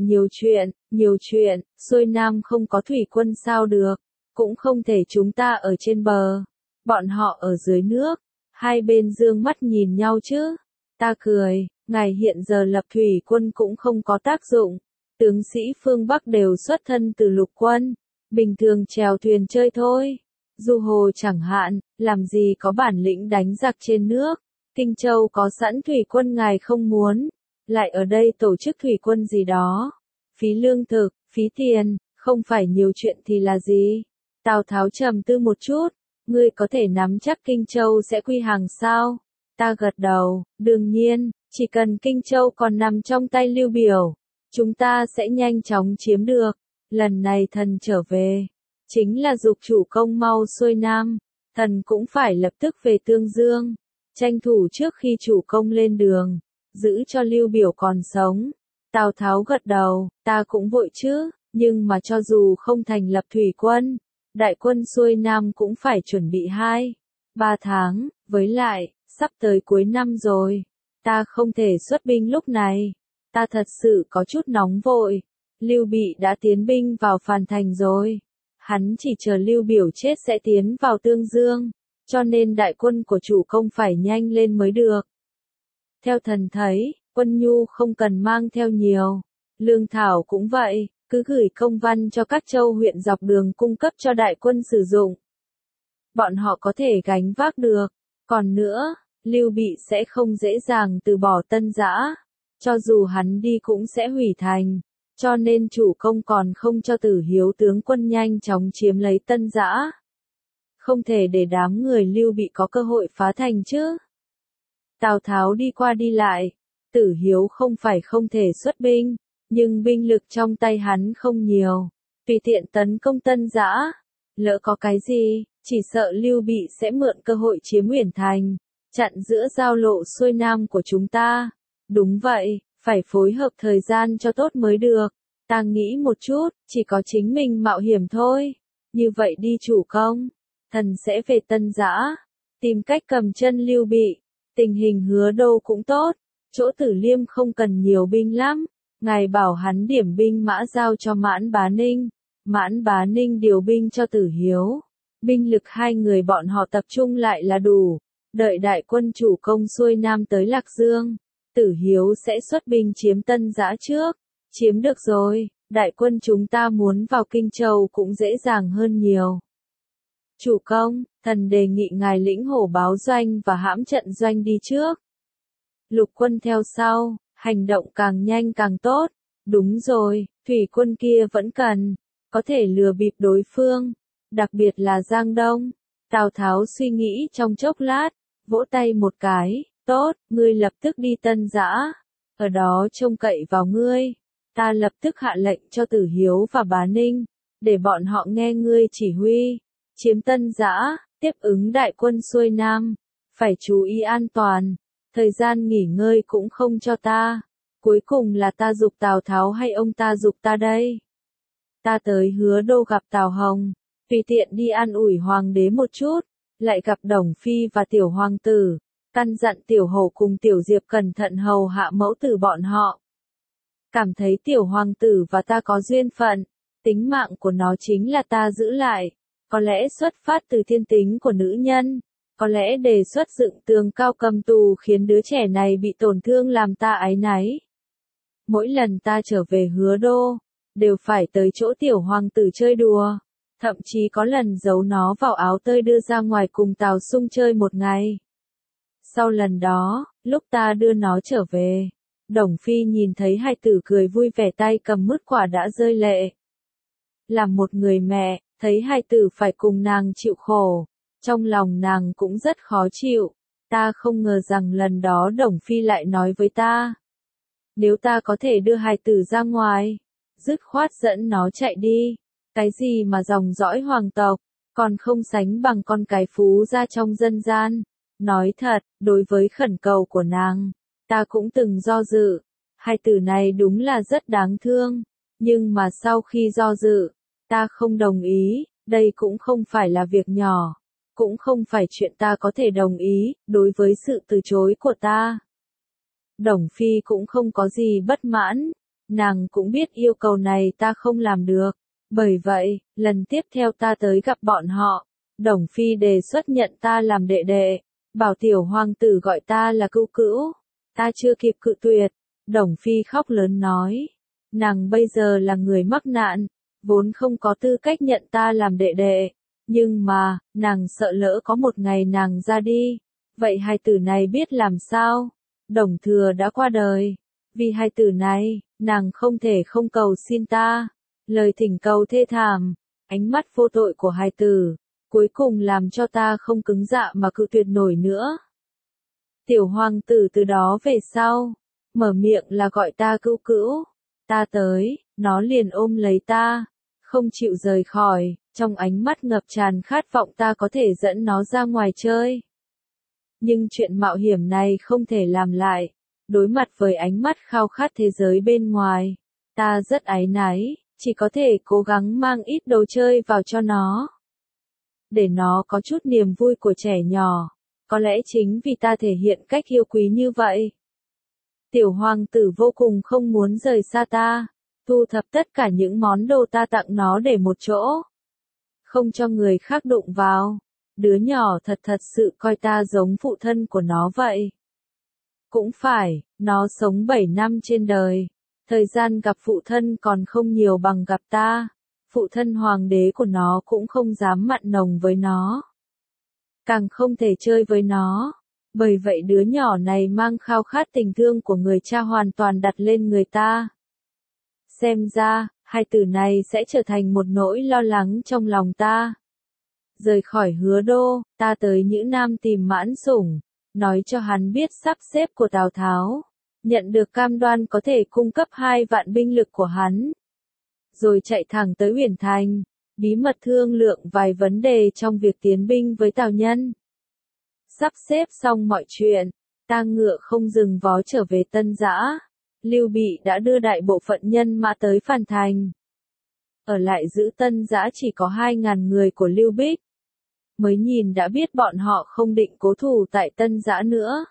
nhiều chuyện, xuôi Nam không có thủy quân sao được. Cũng không thể chúng ta ở trên bờ. Bọn họ ở dưới nước. Hai bên dương mắt nhìn nhau chứ. Ta cười, ngài hiện giờ lập thủy quân cũng không có tác dụng. Tướng sĩ phương Bắc đều xuất thân từ lục quân. Bình thường chèo thuyền chơi thôi. Du hồ chẳng hạn, làm gì có bản lĩnh đánh giặc trên nước. Kinh Châu có sẵn thủy quân ngài không muốn. Lại ở đây tổ chức thủy quân gì đó. Phí lương thực, phí tiền, không phải nhiều chuyện thì là gì. Tào Tháo trầm tư một chút. Ngươi có thể nắm chắc Kinh Châu sẽ quy hàng sao? Ta gật đầu, đương nhiên, chỉ cần Kinh Châu còn nằm trong tay Lưu Biểu, chúng ta sẽ nhanh chóng chiếm được. Lần này thần trở về, chính là giục chủ công mau xuôi Nam, thần cũng phải lập tức về Tương Dương, tranh thủ trước khi chủ công lên đường, giữ cho Lưu Biểu còn sống. Tào Tháo gật đầu, ta cũng vội chứ, nhưng mà cho dù không thành lập thủy quân, đại quân xuôi Nam cũng phải chuẩn bị 2-3 tháng, với lại, sắp tới cuối năm rồi, ta không thể xuất binh lúc này, ta thật sự có chút nóng vội. Lưu Bị đã tiến binh vào Phàn Thành rồi. Hắn chỉ chờ Lưu Biểu chết sẽ tiến vào Tương Dương, cho nên đại quân của chủ công phải nhanh lên mới được. Theo thần thấy, quân nhu không cần mang theo nhiều, lương thảo cũng vậy, cứ gửi công văn cho các châu huyện dọc đường cung cấp cho đại quân sử dụng. Bọn họ có thể gánh vác được, còn nữa, Lưu Bị sẽ không dễ dàng từ bỏ Tân Giã, cho dù hắn đi cũng sẽ hủy thành, cho nên chủ công còn không cho Tử Hiếu tướng quân nhanh chóng chiếm lấy Tân Giã. Không thể để đám người Lưu Bị có cơ hội phá thành chứ. Tào Tháo đi qua đi lại, Tử Hiếu không phải không thể xuất binh, nhưng binh lực trong tay hắn không nhiều, tùy tiện tấn công Tân Giã, lỡ có cái gì, chỉ sợ Lưu Bị sẽ mượn cơ hội chiếm Uyển Thành, chặn giữa giao lộ xuôi nam của chúng ta. Đúng vậy, phải phối hợp thời gian cho tốt mới được. Ta nghĩ một chút, chỉ có chính mình mạo hiểm thôi. Như vậy đi chủ công, thần sẽ về Tân Giã, tìm cách cầm chân Lưu Bị. Tình hình Hứa Đô cũng tốt, chỗ Tử Liêm không cần nhiều binh lắm. Ngài bảo hắn điểm binh mã giao cho Mãn Bá Ninh, Mãn Bá Ninh điều binh cho Tử Hiếu. Binh lực hai người bọn họ tập trung lại là đủ. Đợi đại quân chủ công xuôi nam tới Lạc Dương, Tử Hiếu sẽ xuất binh chiếm Tân Giã trước. Chiếm được rồi, đại quân chúng ta muốn vào Kinh Châu cũng dễ dàng hơn nhiều. Chủ công, thần đề nghị ngài lĩnh hổ báo doanh và hãm trận doanh đi trước. Lục quân theo sau, hành động càng nhanh càng tốt. Đúng rồi, thủy quân kia vẫn cần, có thể lừa bịp đối phương, đặc biệt là Giang Đông. Tào Tháo suy nghĩ trong chốc lát, vỗ tay một cái, tốt, ngươi lập tức đi Tân Giã, ở đó trông cậy vào ngươi. Ta lập tức hạ lệnh cho Tử Hiếu và Bá Ninh, để bọn họ nghe ngươi chỉ huy, chiếm Tân Giã, tiếp ứng đại quân xuôi nam, phải chú ý an toàn, thời gian nghỉ ngơi cũng không cho ta. Cuối cùng là ta giục Tào Tháo hay ông ta giục ta đây? Ta tới Hứa Đô gặp Tào Hồng, tùy tiện đi an ủi hoàng đế một chút, lại gặp Đồng Phi và tiểu hoàng tử, căn dặn tiểu hổ cùng tiểu diệp cẩn thận hầu hạ mẫu tử bọn họ. Cảm thấy tiểu hoàng tử và ta có duyên phận, tính mạng của nó chính là ta giữ lại, có lẽ xuất phát từ thiên tính của nữ nhân, có lẽ đề xuất dựng tường cao cầm tù khiến đứa trẻ này bị tổn thương làm ta áy náy. Mỗi lần ta trở về Hứa Đô, đều phải tới chỗ tiểu hoàng tử chơi đùa, thậm chí có lần giấu nó vào áo tơi đưa ra ngoài cùng Tào Sung chơi một ngày. Sau lần đó, lúc ta đưa nó trở về, Đồng Phi nhìn thấy hai tử cười vui vẻ tay cầm mứt quả đã rơi lệ. Làm một người mẹ, thấy hai tử phải cùng nàng chịu khổ, trong lòng nàng cũng rất khó chịu. Ta không ngờ rằng lần đó Đồng Phi lại nói với ta, nếu ta có thể đưa hai tử ra ngoài, dứt khoát dẫn nó chạy đi. Cái gì mà dòng dõi hoàng tộc, còn không sánh bằng con cái phú gia trong dân gian. Nói thật, đối với khẩn cầu của nàng, ta cũng từng do dự. Hai tử này đúng là rất đáng thương, nhưng mà sau khi do dự, ta không đồng ý. Đây cũng không phải là việc nhỏ, cũng không phải chuyện ta có thể đồng ý, đối với sự từ chối của ta. Đồng Phi cũng không có gì bất mãn, nàng cũng biết yêu cầu này ta không làm được. Bởi vậy, lần tiếp theo ta tới gặp bọn họ, Đồng Phi đề xuất nhận ta làm đệ đệ, bảo tiểu hoàng tử gọi ta là cữu cữu. Ta chưa kịp cự tuyệt, Đồng Phi khóc lớn nói, nàng bây giờ là người mắc nạn, vốn không có tư cách nhận ta làm đệ đệ, nhưng mà, nàng sợ lỡ có một ngày nàng ra đi, vậy hai tử này biết làm sao? Đồng Thừa đã qua đời, vì hai tử này, nàng không thể không cầu xin ta. Lời thỉnh cầu thê thảm, ánh mắt vô tội của hài tử, cuối cùng làm cho ta không cứng dạ mà cự tuyệt nổi nữa. Tiểu hoàng tử từ đó về sau, mở miệng là gọi ta cữu cữu, ta tới, nó liền ôm lấy ta, không chịu rời khỏi, trong ánh mắt ngập tràn khát vọng ta có thể dẫn nó ra ngoài chơi. Nhưng chuyện mạo hiểm này không thể làm lại, đối mặt với ánh mắt khao khát thế giới bên ngoài, ta rất áy náy. Chỉ có thể cố gắng mang ít đồ chơi vào cho nó, để nó có chút niềm vui của trẻ nhỏ. Có lẽ chính vì ta thể hiện cách yêu quý như vậy, tiểu hoàng tử vô cùng không muốn rời xa ta, thu thập tất cả những món đồ ta tặng nó để một chỗ. không cho người khác đụng vào. Đứa nhỏ thật sự coi ta giống phụ thân của nó vậy. Cũng phải, nó sống 7 năm trên đời. Thời gian gặp phụ thân còn không nhiều bằng gặp ta. Phụ thân hoàng đế của nó cũng không dám mặn nồng với nó. Càng không thể chơi với nó. Bởi vậy đứa nhỏ này mang khao khát tình thương của người cha hoàn toàn đặt lên người ta. Xem ra, hai từ này sẽ trở thành một nỗi lo lắng trong lòng ta. Rời khỏi Hứa Đô, ta tới Nhữ Nam tìm Mãn Sủng, nói cho hắn biết sắp xếp của Tào Tháo, nhận được cam đoan có thể cung cấp 2 vạn binh lực của hắn. Rồi chạy thẳng tới Uyển Thành, bí mật thương lượng vài vấn đề trong việc tiến binh với Tào Nhân. Sắp xếp xong mọi chuyện, ta ngựa không dừng vó trở về Tân Giã. Lưu Bị đã đưa đại bộ phận nhân mã tới Phàn Thành. Ở lại giữ Tân Giã chỉ có 2.000 người của Lưu Bích. Mới nhìn đã biết bọn họ không định cố thủ tại Tân Giã nữa.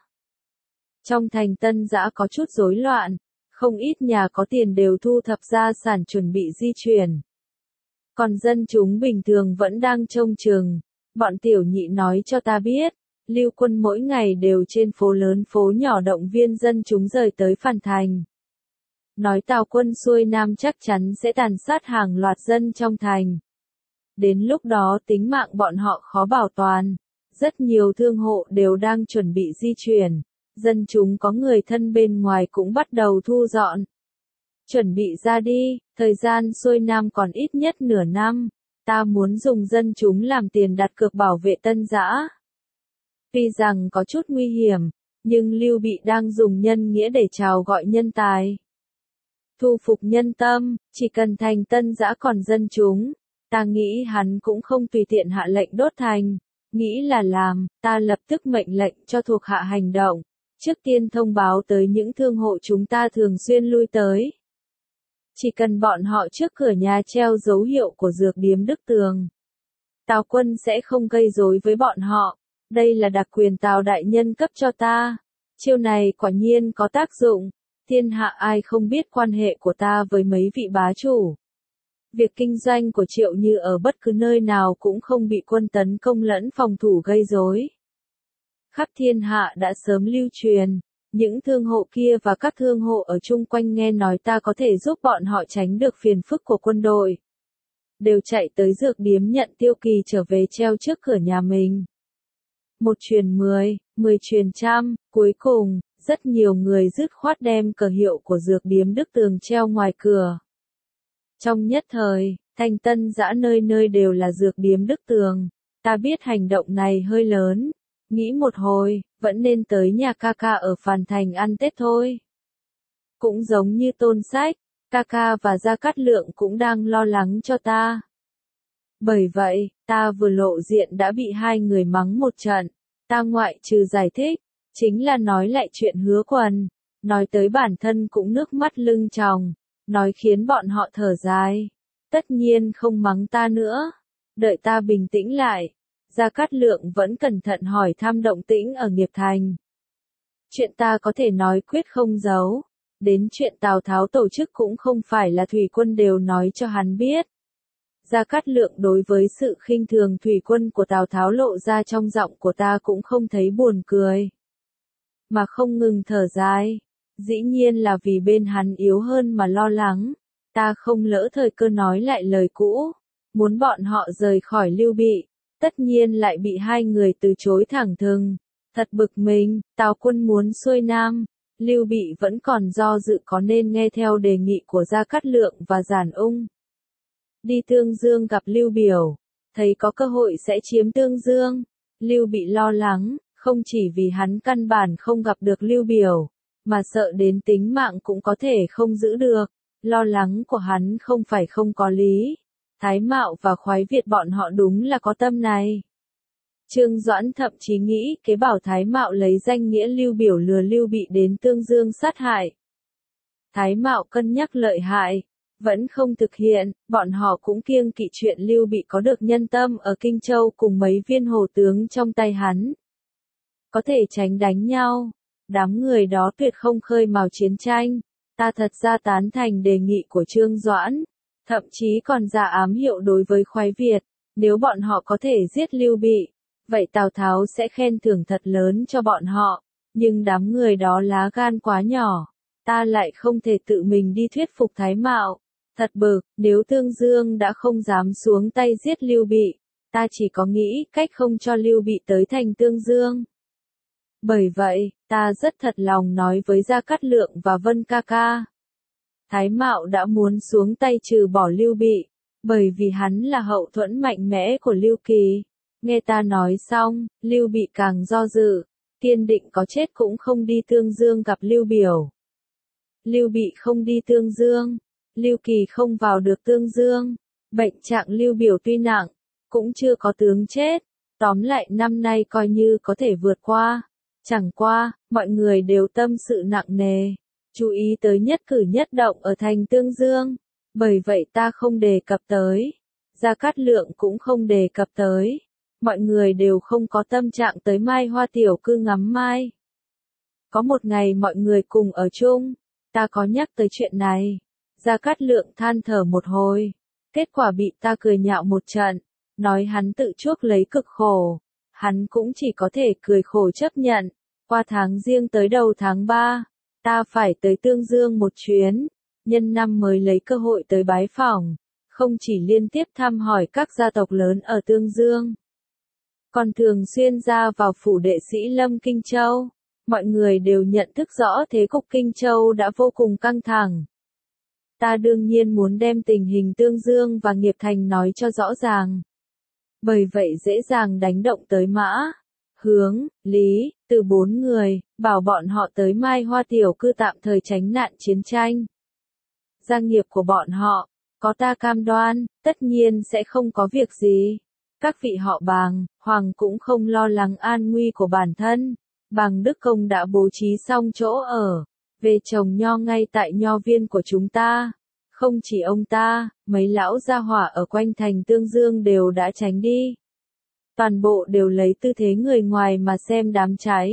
Trong thành Tân Giã có chút rối loạn, không ít nhà có tiền đều thu thập gia sản chuẩn bị di chuyển. Còn dân chúng bình thường vẫn đang trông chừng. Bọn tiểu nhị nói cho ta biết, Lưu Quân mỗi ngày đều trên phố lớn phố nhỏ động viên dân chúng rời tới Phàn Thành. Nói Tào quân xuôi Nam chắc chắn sẽ tàn sát hàng loạt dân trong thành. Đến lúc đó tính mạng bọn họ khó bảo toàn. Rất nhiều thương hộ đều đang chuẩn bị di chuyển. Dân chúng có người thân bên ngoài cũng bắt đầu thu dọn. Chuẩn bị ra đi, thời gian xuôi Nam còn ít nhất nửa năm. Ta muốn dùng dân chúng làm tiền đặt cược bảo vệ Tân Giã. Tuy rằng có chút nguy hiểm, nhưng Lưu Bị đang dùng nhân nghĩa để chào gọi nhân tài. Thu phục nhân tâm, chỉ cần thành Tân Giã còn dân chúng. Ta nghĩ hắn cũng không tùy tiện hạ lệnh đốt thành. Nghĩ là làm, ta lập tức mệnh lệnh cho thuộc hạ hành động. Trước tiên thông báo tới những thương hộ chúng ta thường xuyên lui tới. Chỉ cần bọn họ trước cửa nhà treo dấu hiệu của dược điếm Đức Tường. Tào quân sẽ không gây rối với bọn họ. Đây là đặc quyền Tào đại nhân cấp cho ta. Chiêu này quả nhiên có tác dụng. Thiên hạ ai không biết quan hệ của ta với mấy vị bá chủ. Việc kinh doanh của Triệu Như ở bất cứ nơi nào cũng không bị quân tấn công lẫn phòng thủ gây rối. Khắp thiên hạ đã sớm lưu truyền. Những thương hộ kia và các thương hộ ở chung quanh nghe nói ta có thể giúp bọn họ tránh được phiền phức của quân đội. Đều chạy tới dược điếm nhận Tiêu Kỳ trở về treo trước cửa nhà mình. 1 truyền 10, 10 truyền trăm, cuối cùng, rất nhiều người dứt khoát đem cờ hiệu của dược điếm Đức Tường treo ngoài cửa. Trong nhất thời, thành Tân Giã nơi nơi đều là dược điếm Đức Tường. Ta biết hành động này hơi lớn. Nghĩ một hồi, vẫn nên tới nhà ca ca ở Phàn Thành ăn Tết thôi. Cũng giống như Tôn Sách, ca ca và Gia Cát Lượng cũng đang lo lắng cho ta. Bởi vậy, ta vừa lộ diện đã bị 2 người mắng một trận. Ta ngoại trừ giải thích, chính là nói lại chuyện Hứa Quần. Nói tới bản thân cũng nước mắt lưng tròng. Nói khiến bọn họ thở dài. Tất nhiên không mắng ta nữa. Đợi ta bình tĩnh lại. Gia Cát Lượng vẫn cẩn thận hỏi thăm động tĩnh ở Nghiệp Thành. Chuyện ta có thể nói quyết không giấu. Đến chuyện Tào Tháo tổ chức cũng không phải là thủy quân đều nói cho hắn biết. Gia Cát Lượng đối với sự khinh thường thủy quân của Tào Tháo lộ ra trong giọng của ta cũng không thấy buồn cười. Mà không ngừng thở dài. Dĩ nhiên là vì bên hắn yếu hơn mà lo lắng. Ta không lỡ thời cơ nói lại lời cũ. Muốn bọn họ rời khỏi Lưu Bị. Tất nhiên lại bị 2 người từ chối thẳng thừng. Thật bực mình, Tào quân muốn xuôi Nam. Lưu Bị vẫn còn do dự có nên nghe theo đề nghị của Gia Cát Lượng và Giản Ung. Đi Tương Dương gặp Lưu Biểu. Thấy có cơ hội sẽ chiếm Tương Dương. Lưu Bị lo lắng, không chỉ vì hắn căn bản không gặp được Lưu Biểu. Mà sợ đến tính mạng cũng có thể không giữ được. Lo lắng của hắn không phải không có lý. Thái Mạo và Khoái Việt bọn họ đúng là có tâm này. Trương Doãn thậm chí nghĩ kế bảo Thái Mạo lấy danh nghĩa Lưu Biểu lừa Lưu Bị đến Tương Dương sát hại. Thái Mạo cân nhắc lợi hại, vẫn không thực hiện, bọn họ cũng kiêng kỵ chuyện Lưu Bị có được nhân tâm ở Kinh Châu cùng mấy viên hổ tướng trong tay hắn. Có thể tránh đánh nhau, đám người đó tuyệt không khơi mào chiến tranh. Ta thật ra tán thành đề nghị của Trương Doãn. Thậm chí còn ra ám hiệu đối với Khoái Việt, Nếu bọn họ có thể giết Lưu Bị, vậy Tào Tháo sẽ khen thưởng thật lớn cho bọn họ, nhưng đám người đó lá gan quá nhỏ, ta lại không thể tự mình đi thuyết phục Thái Mạo. Thật bực, nếu Tương Dương đã không dám xuống tay giết Lưu Bị, ta chỉ có nghĩ cách không cho Lưu Bị tới thành Tương Dương. Bởi vậy, ta rất thật lòng nói với Gia Cát Lượng và Vân ca ca. Thái Mạo đã muốn xuống tay trừ bỏ Lưu Bị, bởi vì hắn là hậu thuẫn mạnh mẽ của Lưu Kỳ. Nghe ta nói xong, Lưu Bị càng do dự, kiên định có chết cũng không đi Tương Dương gặp Lưu Biểu. Lưu Bị không đi Tương Dương, Lưu Kỳ không vào được Tương Dương, bệnh trạng Lưu Biểu tuy nặng, cũng chưa có tướng chết, tóm lại năm nay coi như có thể vượt qua. Chẳng qua, mọi người đều tâm sự nặng nề, chú ý tới nhất cử nhất động ở thành Tương Dương, bởi vậy ta không đề cập tới. Gia Cát Lượng cũng không đề cập tới. Mọi người đều không có tâm trạng tới Mai Hoa tiểu cư ngắm mai. Có một ngày mọi người cùng ở chung, ta có nhắc tới chuyện này. Gia Cát Lượng than thở một hồi, kết quả bị ta cười nhạo một trận, nói hắn tự chuốc lấy cực khổ. Hắn cũng chỉ có thể cười khổ chấp nhận. Qua tháng Giêng tới đầu tháng 3, ta phải tới Tương Dương một chuyến, nhân năm mới lấy cơ hội tới bái phỏng, không chỉ liên tiếp thăm hỏi các gia tộc lớn ở Tương Dương, còn thường xuyên ra vào phủ đệ sĩ Lâm Kinh Châu. Mọi người đều nhận thức rõ thế cục Kinh Châu đã vô cùng căng thẳng. Ta đương nhiên muốn đem tình hình Tương Dương và Nghiệp Thành nói cho rõ ràng. Bởi vậy dễ dàng đánh động tới Mã, Hướng, Lý, Từ 4 người, bảo bọn họ tới Mai Hoa tiểu cư tạm thời tránh nạn chiến tranh. Gia nghiệp của bọn họ, có ta cam đoan, tất nhiên sẽ không có việc gì. Các vị họ Bàng, Hoàng cũng không lo lắng an nguy của bản thân. Bàng Đức Công đã bố trí xong chỗ ở, về trồng nho ngay tại nho viên của chúng ta. Không chỉ ông ta, mấy lão gia hỏa ở quanh thành Tương Dương đều đã tránh đi. Toàn bộ đều lấy tư thế người ngoài mà xem đám cháy.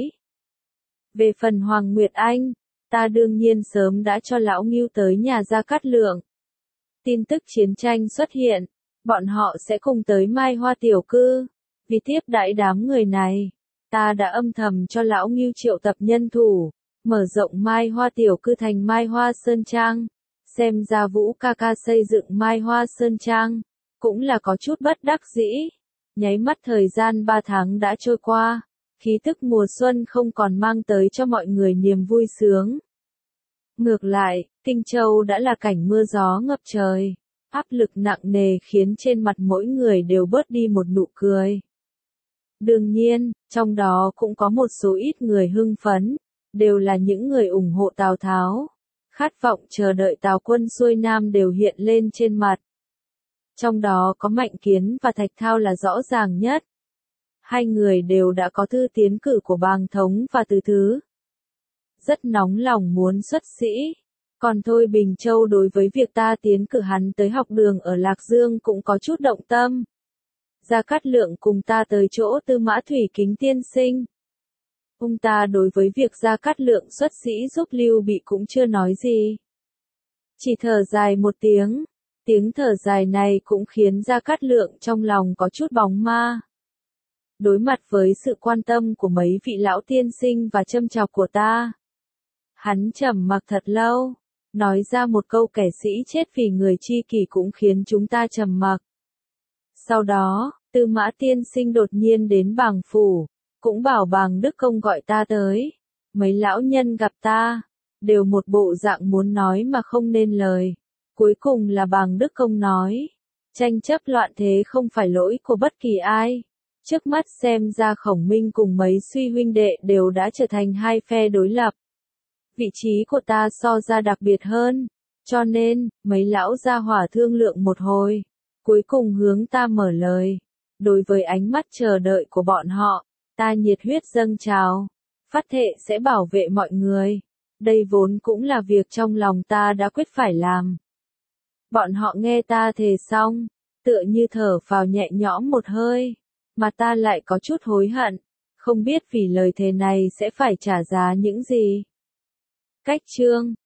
Về phần Hoàng Nguyệt Anh, ta đương nhiên sớm đã cho lão Ngưu tới nhà Gia Cát Lượng. Tin tức chiến tranh xuất hiện, bọn họ sẽ cùng tới Mai Hoa tiểu cư. Vì tiếp đãi đám người này, ta đã âm thầm cho lão Ngưu triệu tập nhân thủ, mở rộng Mai Hoa tiểu cư thành Mai Hoa Sơn Trang. Xem ra Vũ ca ca xây dựng Mai Hoa Sơn Trang, cũng là có chút bất đắc dĩ. Nháy mắt thời gian 3 tháng đã trôi qua, khí tức mùa xuân không còn mang tới cho mọi người niềm vui sướng. Ngược lại, Kinh Châu đã là cảnh mưa gió ngập trời, áp lực nặng nề khiến trên mặt mỗi người đều bớt đi một nụ cười. Đương nhiên, trong đó cũng có một số ít người hưng phấn, đều là những người ủng hộ Tào Tháo. Khát vọng chờ đợi Tào quân xuôi Nam đều hiện lên trên mặt. Trong đó có Mạnh Kiến và Thạch Thao là rõ ràng nhất. Hai người đều đã có thư tiến cử của Bàng Thống và Từ Thứ. Rất nóng lòng muốn xuất sĩ. Còn Thôi Bình Châu đối với việc ta tiến cử hắn tới học đường ở Lạc Dương cũng có chút động tâm. Gia Cát Lượng cùng ta tới chỗ Tư Mã Thủy Kính tiên sinh. Ông ta đối với việc Gia Cát Lượng xuất sĩ giúp Lưu Bị cũng chưa nói gì. Chỉ thở dài một tiếng. Tiếng thở dài này cũng khiến Gia Cát Lượng trong lòng có chút bóng ma. Đối mặt với sự quan tâm của mấy vị lão tiên sinh và châm chọc của ta, hắn trầm mặc thật lâu, nói ra một câu kẻ sĩ chết vì người chi kỷ cũng khiến chúng ta trầm mặc. Sau đó, Tư Mã tiên sinh đột nhiên đến Bàng phủ, cũng bảo Bàng Đức Công gọi ta tới. Mấy lão nhân gặp ta, đều một bộ dạng muốn nói mà không nên lời. Cuối cùng là Bàng Đức Công nói, tranh chấp loạn thế không phải lỗi của bất kỳ ai. Trước mắt xem ra Khổng Minh cùng mấy suy huynh đệ đều đã trở thành hai phe đối lập. Vị trí của ta so ra đặc biệt hơn, cho nên, mấy lão gia hỏa thương lượng một hồi, cuối cùng hướng ta mở lời. Đối với ánh mắt chờ đợi của bọn họ, ta nhiệt huyết dâng trào, phát thệ sẽ bảo vệ mọi người. Đây vốn cũng là việc trong lòng ta đã quyết phải làm. Bọn họ nghe ta thề xong, tựa như thở phào nhẹ nhõm một hơi, mà ta lại có chút hối hận, không biết vì lời thề này sẽ phải trả giá những gì. Cách chương